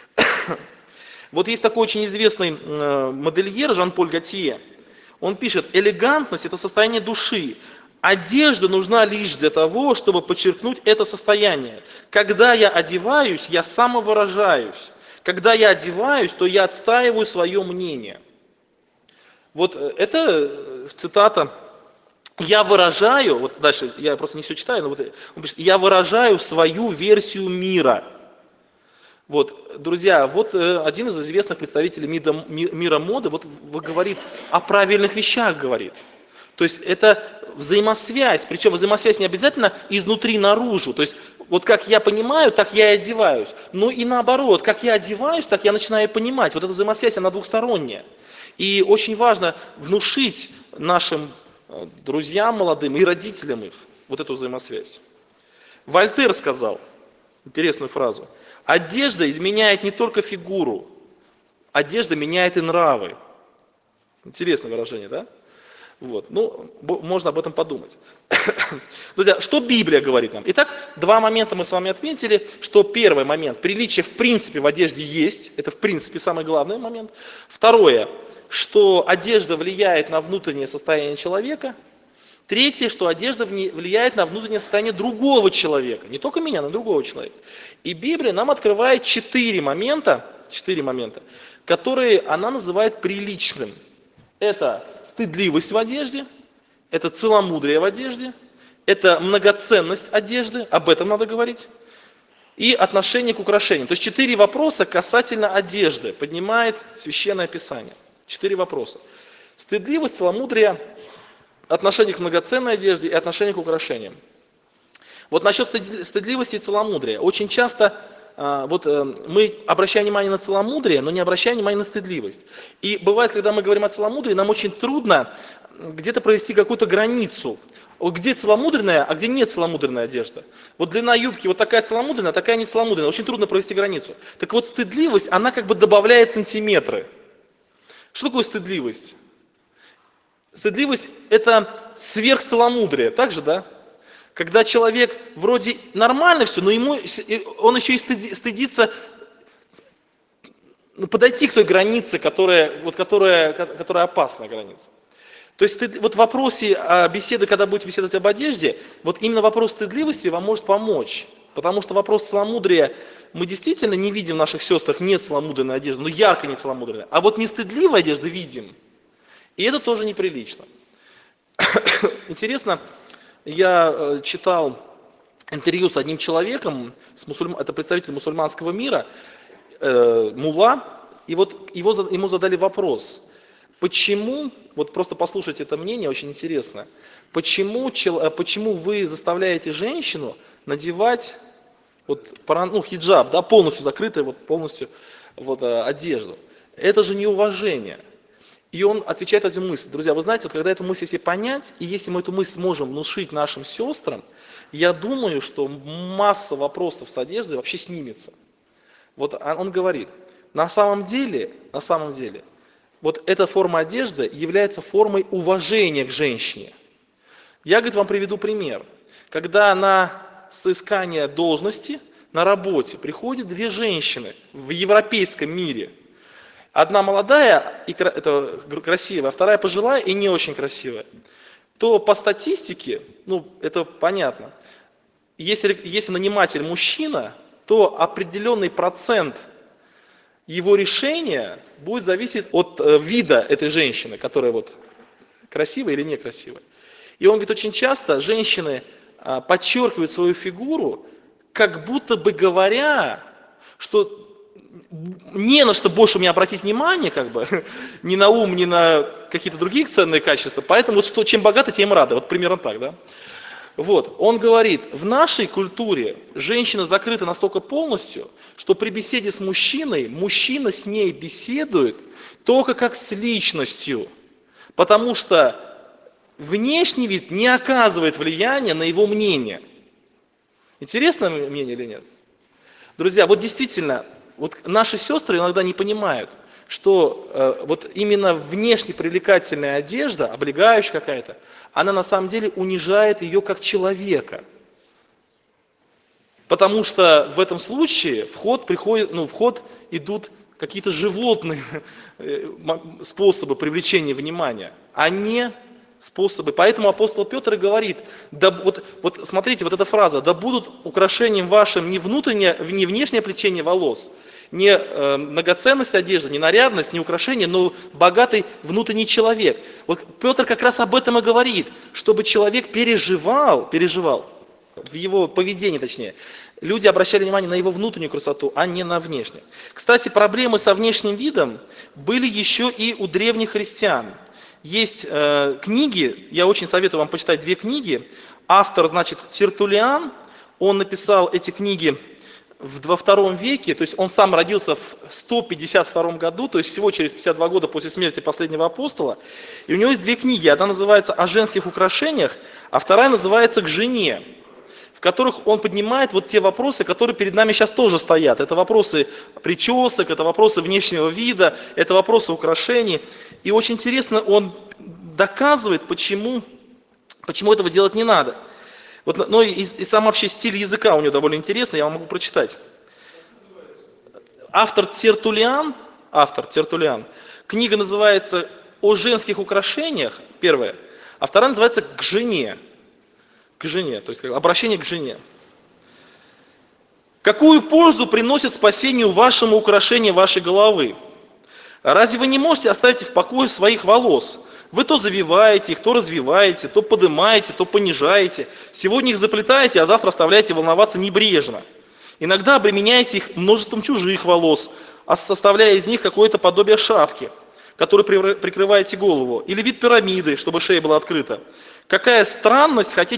Вот есть такой очень известный модельер Жан-Поль Готье. Он пишет: элегантность – это состояние души. Одежда нужна лишь для того, чтобы подчеркнуть это состояние. Когда я одеваюсь, я самовыражаюсь. Когда я одеваюсь, то я отстаиваю свое мнение. Вот это цитата. Я выражаю, вот дальше я просто не все читаю, но вот он пишет: я выражаю свою версию мира. Вот, друзья, вот один из известных представителей мира моды вот говорит о правильных вещах, говорит. То есть это взаимосвязь, причем взаимосвязь не обязательно изнутри наружу. То есть вот как я понимаю, так я и одеваюсь. Но и наоборот, как я одеваюсь, так я начинаю понимать. Вот эта взаимосвязь, она двухсторонняя. И очень важно внушить нашим друзьям молодым и родителям их вот эту взаимосвязь. Вольтер сказал интересную фразу: одежда изменяет не только фигуру, одежда меняет и нравы. Интересное выражение, да? Вот. Ну, можно об этом подумать. Друзья, что Библия говорит нам? Итак, два момента мы с вами отметили, что первый момент, приличие в принципе в одежде есть, это в принципе самый главный момент. Второе, что одежда влияет на внутреннее состояние человека. Третье, что одежда влияет на внутреннее состояние другого человека, не только меня, но и другого человека. И Библия нам открывает четыре момента, которые она называет приличным. Это стыдливость в одежде, это целомудрие в одежде, это многоценность одежды, об этом надо говорить, и отношение к украшениям. То есть четыре вопроса касательно одежды поднимает Священное Писание. Четыре вопроса. Стыдливость, целомудрие, отношение к многоценной одежде и отношение к украшениям. Вот насчет стыдливости и целомудрия. Очень часто мы обращаем внимание на целомудрие, но не обращаем внимания на стыдливость. И бывает, когда мы говорим о целомудрии, нам очень трудно где-то провести какую-то границу. Вот где целомудренная, а где нет целомудренная одежда. Вот длина юбки вот такая целомудренная, а такая не целомудренная. Очень трудно провести границу. Так вот, стыдливость, она как бы добавляет сантиметры. Что такое стыдливость? Стыдливость – это сверхцеломудрие, так же, да? Когда человек вроде нормально все, но он еще и стыдится подойти к той границе, которая опасная граница. То есть вот в вопросе беседы, когда будете беседовать об одежде, вот именно вопрос стыдливости вам может помочь. Потому что вопрос целомудрия, мы действительно не видим в наших сестрах не целомудренной одежды, но ярко не целомудренной. А вот нестыдливой одежды видим. И это тоже неприлично. Интересно, я читал интервью с одним человеком, это представитель мусульманского мира, мулла, и вот ему задали вопрос: почему, вот просто послушайте это мнение, очень интересно, почему вы заставляете женщину надевать хиджаб, да, полностью закрытую, полностью одежду? Это же неуважение. И он отвечает на эту мысль. Друзья, вы знаете, когда эту мысль если понять, и если мы эту мысль сможем внушить нашим сестрам, я думаю, что масса вопросов с одеждой вообще снимется. Вот он говорит: на самом деле, вот эта форма одежды является формой уважения к женщине. Я, говорит, вам приведу пример. Когда на соискание должности на работе приходят две женщины в европейском мире, одна молодая и красивая, а вторая пожилая и не очень красивая, то по статистике, это понятно, если наниматель мужчина, то определенный процент его решения будет зависеть от вида этой женщины, которая красивая или некрасивая. И он говорит, очень часто женщины подчеркивают свою фигуру, как будто бы говоря, что не на что больше у меня обратить внимание, ни на ум, ни на какие-то другие ценные качества, поэтому чем богаты, тем рады. Вот примерно так, да? Он говорит, в нашей культуре женщина закрыта настолько полностью, что при беседе с мужчиной, мужчина с ней беседует только как с личностью, потому что внешний вид не оказывает влияния на его мнение. Интересное мнение или нет? Друзья, действительно, наши сестры иногда не понимают, что именно внешне привлекательная одежда, облегающая какая-то, она на самом деле унижает ее как человека. Потому что в этом случае в ход идут какие-то животные способы привлечения внимания, а не способы. Поэтому апостол Петр и говорит, да, вот смотрите, вот эта фраза, да будут украшением вашим не внешнее плетение волос, не многоценность одежды, не нарядность, не украшение, но богатый внутренний человек. Вот Петр как раз об этом и говорит, чтобы человек переживал в его поведении, точнее. Люди обращали внимание на его внутреннюю красоту, а не на внешнюю. Кстати, проблемы со внешним видом были еще и у древних христиан. Есть книги, я очень советую вам почитать две книги. Автор, значит, Тертуллиан, он написал эти книги во II веке, то есть он сам родился в 152 году, то есть всего через 52 года после смерти последнего апостола. И у него есть две книги, одна называется «О женских украшениях», а вторая называется «К жене», в которых он поднимает вот те вопросы, которые перед нами сейчас тоже стоят. Это вопросы причесок, это вопросы внешнего вида, это вопросы украшений. И очень интересно, он доказывает, почему этого делать не надо. Вот, ну и сам вообще стиль языка у него довольно интересный, я вам могу прочитать. Автор Тертуллиан, книга называется «О женских украшениях», первая, а вторая называется «К жене». К жене, то есть обращение к жене. Какую пользу приносит спасению вашему украшение вашей головы? Разве вы не можете оставить в покое своих волос? Вы то завиваете их, то развиваете, то поднимаете, то понижаете. Сегодня их заплетаете, а завтра оставляете волноваться небрежно. Иногда обременяете их множеством чужих волос, составляя из них какое-то подобие шапки, которой прикрываете голову, или вид пирамиды, чтобы шея была открыта. Какая странность хотеть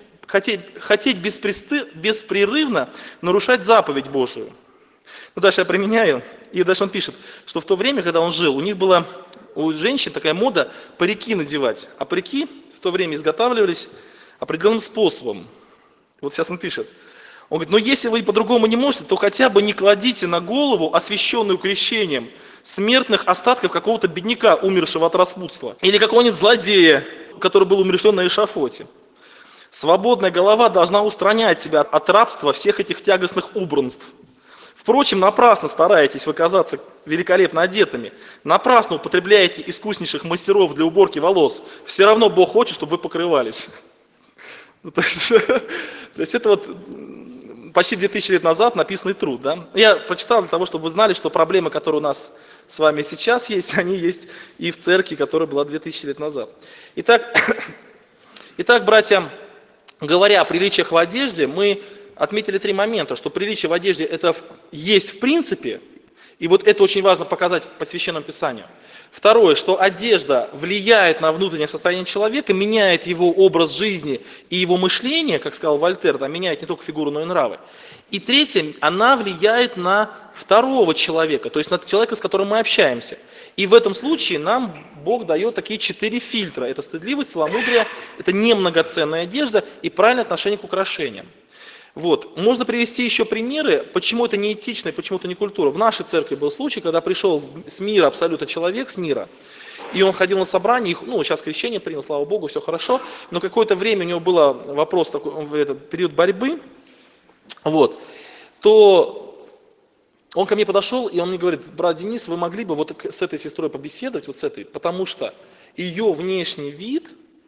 беспрерывно нарушать заповедь Божию. Ну, дальше я применяю, и дальше он пишет, что в то время, когда он жил, у них была у женщин такая мода парики надевать, а парики в то время изготавливались определенным способом. Вот сейчас он пишет. Он говорит, но если вы по-другому не можете, то хотя бы не кладите на голову, освященную крещением, смертных остатков какого-то бедняка, умершего от распутства, или какого-нибудь злодея, который был умерщвлен на эшафоте. Свободная голова должна устранять себя от рабства всех этих тягостных убранств. Впрочем, напрасно стараетесь вы казаться великолепно одетыми, напрасно употребляете искуснейших мастеров для уборки волос, все равно Бог хочет, чтобы вы покрывались. То есть это вот почти 2000 лет назад написанный труд. Да? Я прочитал для того, чтобы вы знали, что проблемы, которые у нас с вами сейчас есть, они есть и в церкви, которая была 2000 лет назад. Итак, братья, говоря о приличиях в одежде, мы отметили три момента, что приличие в одежде это есть в принципе, и вот это очень важно показать по Священному Писанию. Второе, что одежда влияет на внутреннее состояние человека, меняет его образ жизни и его мышление, как сказал Вольтер, да, меняет не только фигуру, но и нравы. И третье, она влияет на второго человека, то есть на человека, с которым мы общаемся. И в этом случае нам Бог дает такие 4 фильтра. Это стыдливость, целомудрие, это немногоценная одежда и правильное отношение к украшениям. Вот. Можно привести еще примеры, почему это неэтично и почему это не культура. В нашей церкви был случай, когда пришел с мира абсолютно человек, с мира, и он ходил на собрание, сейчас крещение принял, слава Богу, все хорошо, но какое-то время у него был вопрос, такой, этот период борьбы, вот, то он ко мне подошел, и он мне говорит, брат Денис, вы могли бы вот с этой сестрой побеседовать, вот с этой, потому что ее внешний вид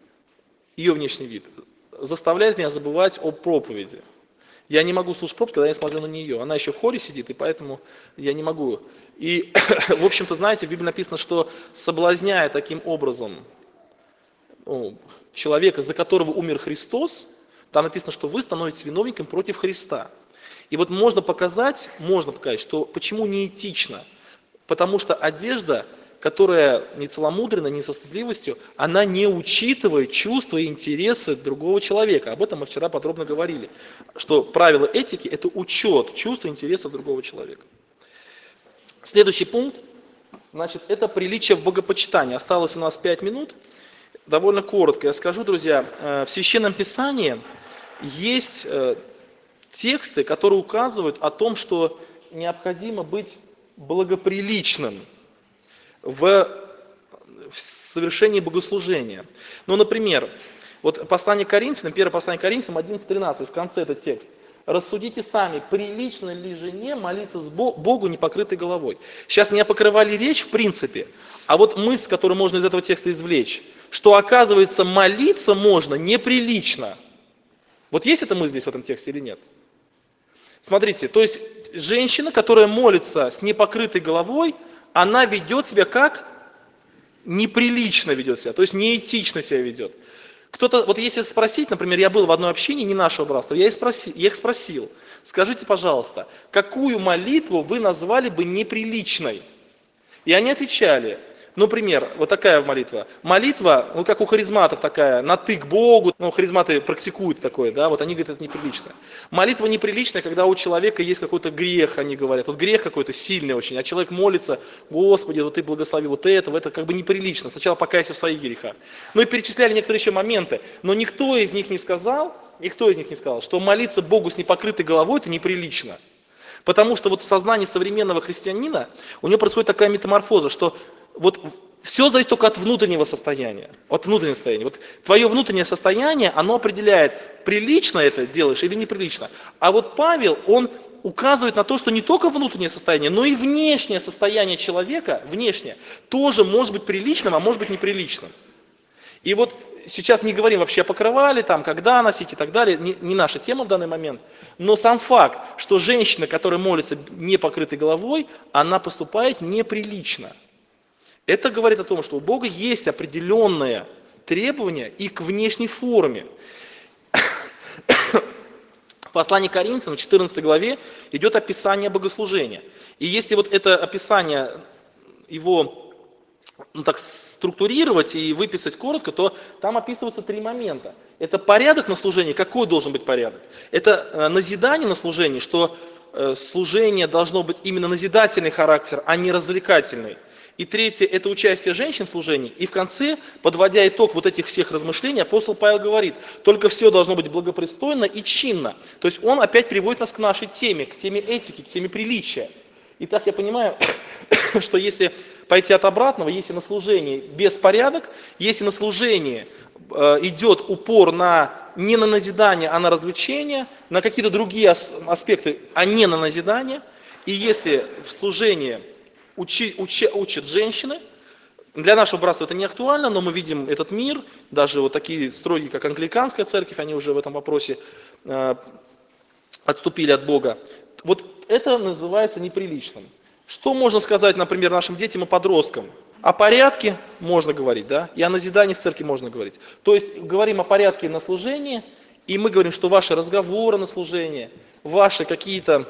заставляет меня забывать о проповеди. Я не могу слушать проповедь, когда я смотрю на нее. Она еще в хоре сидит, и поэтому я не могу. И, в общем-то, знаете, в Библии написано, что соблазняя таким образом человека, за которого умер Христос, там написано, что вы становитесь виновником против Христа. И вот можно показать, что почему неэтично. Потому что одежда, которая не целомудрена, не со стыдливостью, она не учитывает чувства и интересы другого человека. Об этом мы вчера подробно говорили, что правило этики – это учет чувств и интересов другого человека. Следующий пункт, это приличие в богопочитании. Осталось у нас 5 минут. Довольно коротко я скажу, друзья. В Священном Писании есть тексты, которые указывают о том, что необходимо быть благоприличным в совершении богослужения. Например, вот послание к Коринфянам, первое послание к Коринфянам 11:13, в конце этот текст. рассудите сами, прилично ли жене молиться Богу непокрытой головой. Сейчас не о покрывале речь в принципе, а вот мысль, которую можно из этого текста извлечь, что оказывается молиться можно неприлично. Вот есть эта мысль здесь в этом тексте или нет? Смотрите, то есть женщина, которая молится с непокрытой головой, она ведет себя как? Неприлично ведет себя, то есть неэтично себя ведет. Кто-то, вот если спросить, например, я был в одной общине, не нашего братства, я их спросил, скажите, пожалуйста, какую молитву вы назвали бы неприличной? И они отвечали, например, вот такая молитва. Молитва, ну как у харизматов такая, на ты к Богу, ну харизматы практикуют такое, да, вот они говорят, это неприлично. Молитва неприличная, когда у человека есть какой-то грех, они говорят, вот грех какой-то сильный очень, а человек молится, Господи, вот ты благослови вот это как бы неприлично, сначала покайся в своих грехах. Ну и перечисляли некоторые еще моменты, но никто из них не сказал, что молиться Богу с непокрытой головой это неприлично. Потому что вот в сознании современного христианина у него происходит такая метаморфоза, что вот все зависит только от внутреннего состояния. От внутреннего состояния. Вот твое внутреннее состояние, оно определяет, прилично это делаешь или неприлично. А вот Павел, он указывает на то, что не только внутреннее состояние, но и внешнее состояние человека, внешнее, тоже может быть приличным, а может быть неприличным. И вот сейчас не говорим вообще о покрывале, там, когда носить и так далее, не наша тема в данный момент. Но сам факт, что женщина, которая молится не покрытой головой, она поступает неприлично. Это говорит о том, что у Бога есть определенные требования и к внешней форме. В послании к Коринфянам, в 14 главе, идет описание богослужения. И если вот это описание, его так структурировать и выписать коротко, то там описываются 3 момента. Это порядок на служении. Какой должен быть порядок? Это назидание на служении, что служение должно быть именно назидательный характер, а не развлекательный. И третье, это участие женщин в служении. И в конце, подводя итог вот этих всех размышлений, апостол Павел говорит, только все должно быть благопристойно и чинно. То есть он опять приводит нас к нашей теме, к теме этики, к теме приличия. Итак, я понимаю, что если пойти от обратного, если на служении беспорядок, если на служении идет упор не на назидание, а на развлечение, на какие-то другие аспекты, а не на назидание, и если в служении учат женщины, для нашего братства это не актуально, но мы видим этот мир, даже вот такие строгие, как англиканская церковь, они уже в этом вопросе отступили от Бога. Вот это называется неприличным. Что можно сказать, например, нашим детям и подросткам? О порядке можно говорить, да, и о назидании в церкви можно говорить. То есть говорим о порядке на служении, и мы говорим, что ваши разговоры на служении, ваши какие-то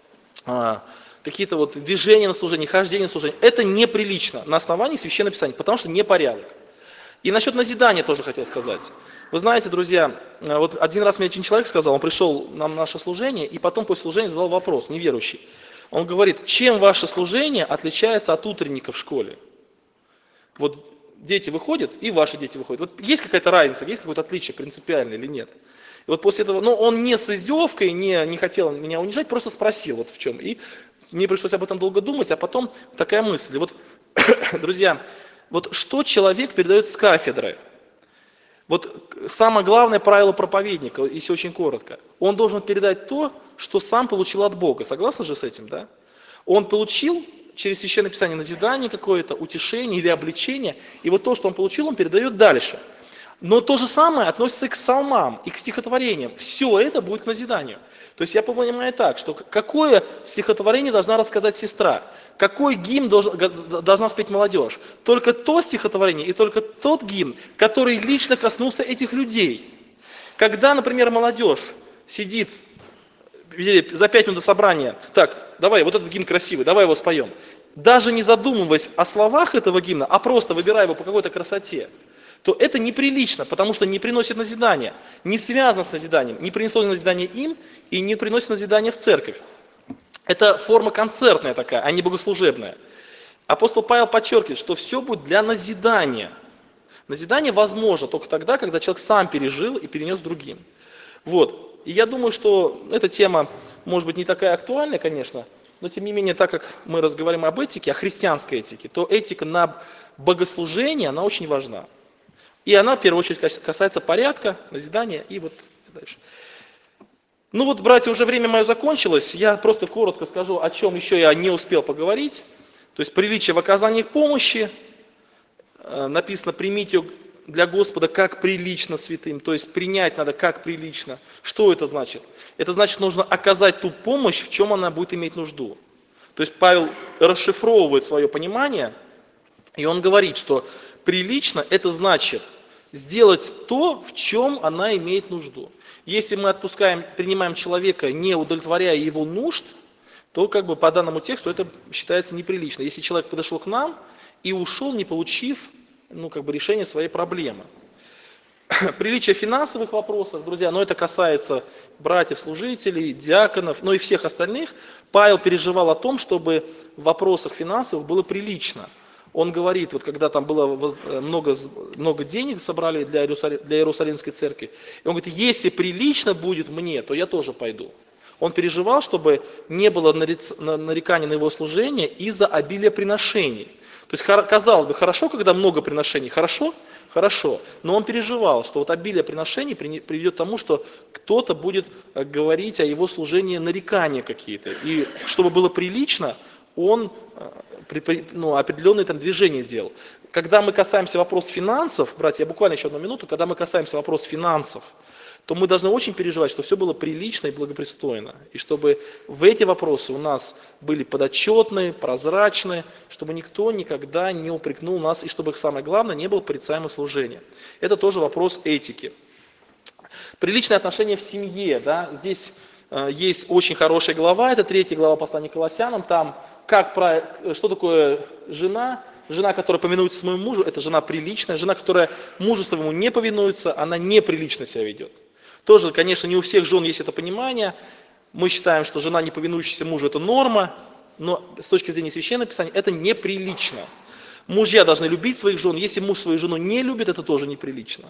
вот движения на служении, хождение на служении, это неприлично на основании Священного Писания, потому что непорядок. И насчет назидания тоже хотел сказать. Вы знаете, друзья, вот один раз мне один человек сказал, он пришел на наше служение, и потом после служения задал вопрос, неверующий. Он говорит, чем ваше служение отличается от утренника в школе? Вот дети выходят, и ваши дети выходят. Вот есть какая-то разница, есть какое-то отличие принципиальное или нет? И вот после этого, он не с издевкой, не хотел меня унижать, просто спросил, вот в чем. И мне пришлось об этом долго думать, а потом такая мысль. Вот, друзья, вот что человек передает с кафедры? Вот самое главное правило проповедника, если очень коротко, он должен передать то, что сам получил от Бога. Согласны же с этим, да? Он получил через Священное Писание назидание какое-то, утешение или обличение, и вот то, что он получил, он передает дальше. Но то же самое относится и к псалмам, и к стихотворениям. Все это будет к назиданию. То есть я понимаю так, что какое стихотворение должна рассказать сестра, какой гимн должна спеть молодежь. Только то стихотворение и только тот гимн, который лично коснулся этих людей. Когда, например, молодежь сидит за 5 минут до собрания, так, давай, вот этот гимн красивый, давай его споем. Даже не задумываясь о словах этого гимна, а просто выбирая его по какой-то красоте, то это неприлично, потому что не приносит назидания, не связано с назиданием, не принесло назидания им и не приносит назидания в церковь. Это форма концертная такая, а не богослужебная. Апостол Павел подчеркивает, что все будет для назидания. Назидание возможно только тогда, когда человек сам пережил и перенес другим. Вот. И я думаю, что эта тема может быть не такая актуальная, конечно, но тем не менее, так как мы разговариваем об этике, о христианской этике, то этика на богослужение, она очень важна. И она, в первую очередь, касается порядка, назидания и вот дальше. Ну вот, братья, уже время мое закончилось. Я просто коротко скажу, о чем еще я не успел поговорить. То есть приличие в оказании помощи. Написано, примите ее для Господа как прилично святым. То есть принять надо как прилично. Что это значит? Это значит, нужно оказать ту помощь, в чем она будет иметь нужду. То есть Павел расшифровывает свое понимание, и он говорит, что прилично это значит сделать то, в чем она имеет нужду. Если мы принимаем человека, не удовлетворяя его нужд, то как бы по данному тексту это считается неприлично. Если человек подошел к нам и ушел, не получив решения своей проблемы. Приличие в финансовых вопросах, друзья, но это касается братьев, служителей, диаконов, но и всех остальных. Павел переживал о том, чтобы в вопросах финансов было прилично. Он говорит, вот когда там было много денег собрали для Иерусалимской церкви, и он говорит, если прилично будет мне, то я тоже пойду. Он переживал, чтобы не было нареканий на его служение из-за обилия приношений. То есть, казалось бы, хорошо, когда много приношений, хорошо, но он переживал, что вот обилие приношений приведет к тому, что кто-то будет говорить о его служении нарекания какие-то. И чтобы было прилично, он определенные там движения делал. Когда мы касаемся вопроса финансов, братья, я буквально еще одну минуту, когда мы касаемся вопроса финансов, то мы должны очень переживать, что все было прилично и благопристойно. И чтобы в эти вопросы у нас были подотчетные, прозрачные, чтобы никто никогда не упрекнул нас, и чтобы, самое главное, не было порицаемо служения. Это тоже вопрос этики. Приличные отношения в семье. Да? Здесь есть очень хорошая глава, это 3 глава послания к Колоссянам. Там что такое жена? Жена, которая повинуется своему мужу, это жена приличная. Жена, которая мужу своему не повинуется, она неприлично себя ведет. Тоже, конечно, не у всех жен есть это понимание. Мы считаем, что жена, не повинующаяся мужу, это норма, но с точки зрения Священного Писания это неприлично. Мужья должны любить своих жен. Если муж свою жену не любит, это тоже неприлично.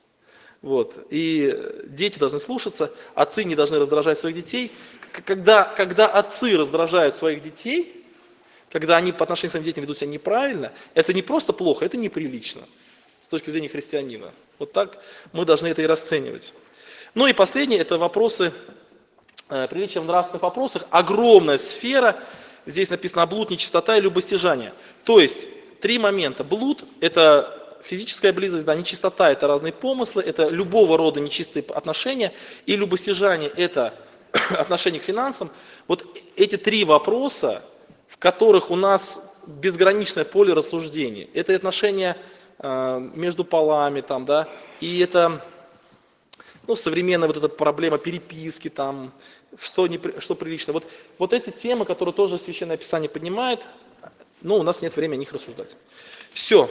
Вот. И дети должны слушаться, отцы не должны раздражать своих детей. Когда отцы раздражают своих детей, когда они по отношению к своим детям ведут себя неправильно, это не просто плохо, это неприлично с точки зрения христианина. Вот так мы должны это и расценивать. Ну и последнее, это вопросы, приличия в нравственных вопросах. Огромная сфера, здесь написано блуд, нечистота и любостяжание. То есть 3 момента. Блуд – это физическая близость, да, нечистота – это разные помыслы, это любого рода нечистые отношения, и любостяжание – это отношение к финансам. Вот эти 3 вопроса, в которых у нас безграничное поле рассуждений. Это отношения между полами, там, да, и это современная вот эта проблема переписки, там, что прилично. Вот эти темы, которые тоже Священное Писание поднимает, но у нас нет времени о них рассуждать. Все.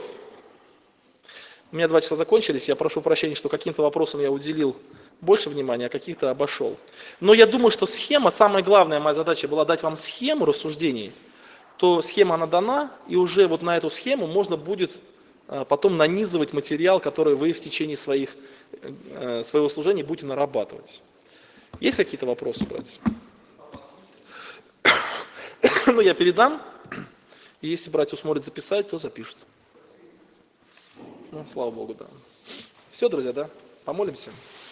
У меня 2 часа закончились, я прошу прощения, что каким-то вопросам я уделил больше внимания, а каких-то обошел. Но я думаю, что схема, самая главная моя задача была дать вам схему рассуждений, то схема она дана, и уже вот на эту схему можно будет потом нанизывать материал, который вы в течение своего служения будете нарабатывать. Есть какие-то вопросы, братья? Ну, я передам, и если братья усмотрят записать, то запишут. Ну, слава Богу, да. Все, друзья, да? Помолимся.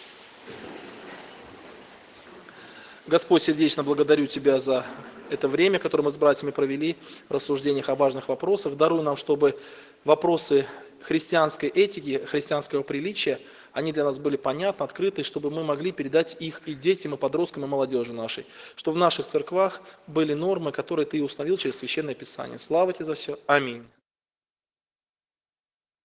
Господь, сердечно благодарю Тебя за это время, которое мы с братьями провели в рассуждениях о важных вопросах. Даруй нам, чтобы вопросы христианской этики, христианского приличия, они для нас были понятны, открыты, чтобы мы могли передать их и детям, и подросткам, и молодежи нашей. Чтобы в наших церквах были нормы, которые Ты установил через Священное Писание. Слава Тебе за все. Аминь.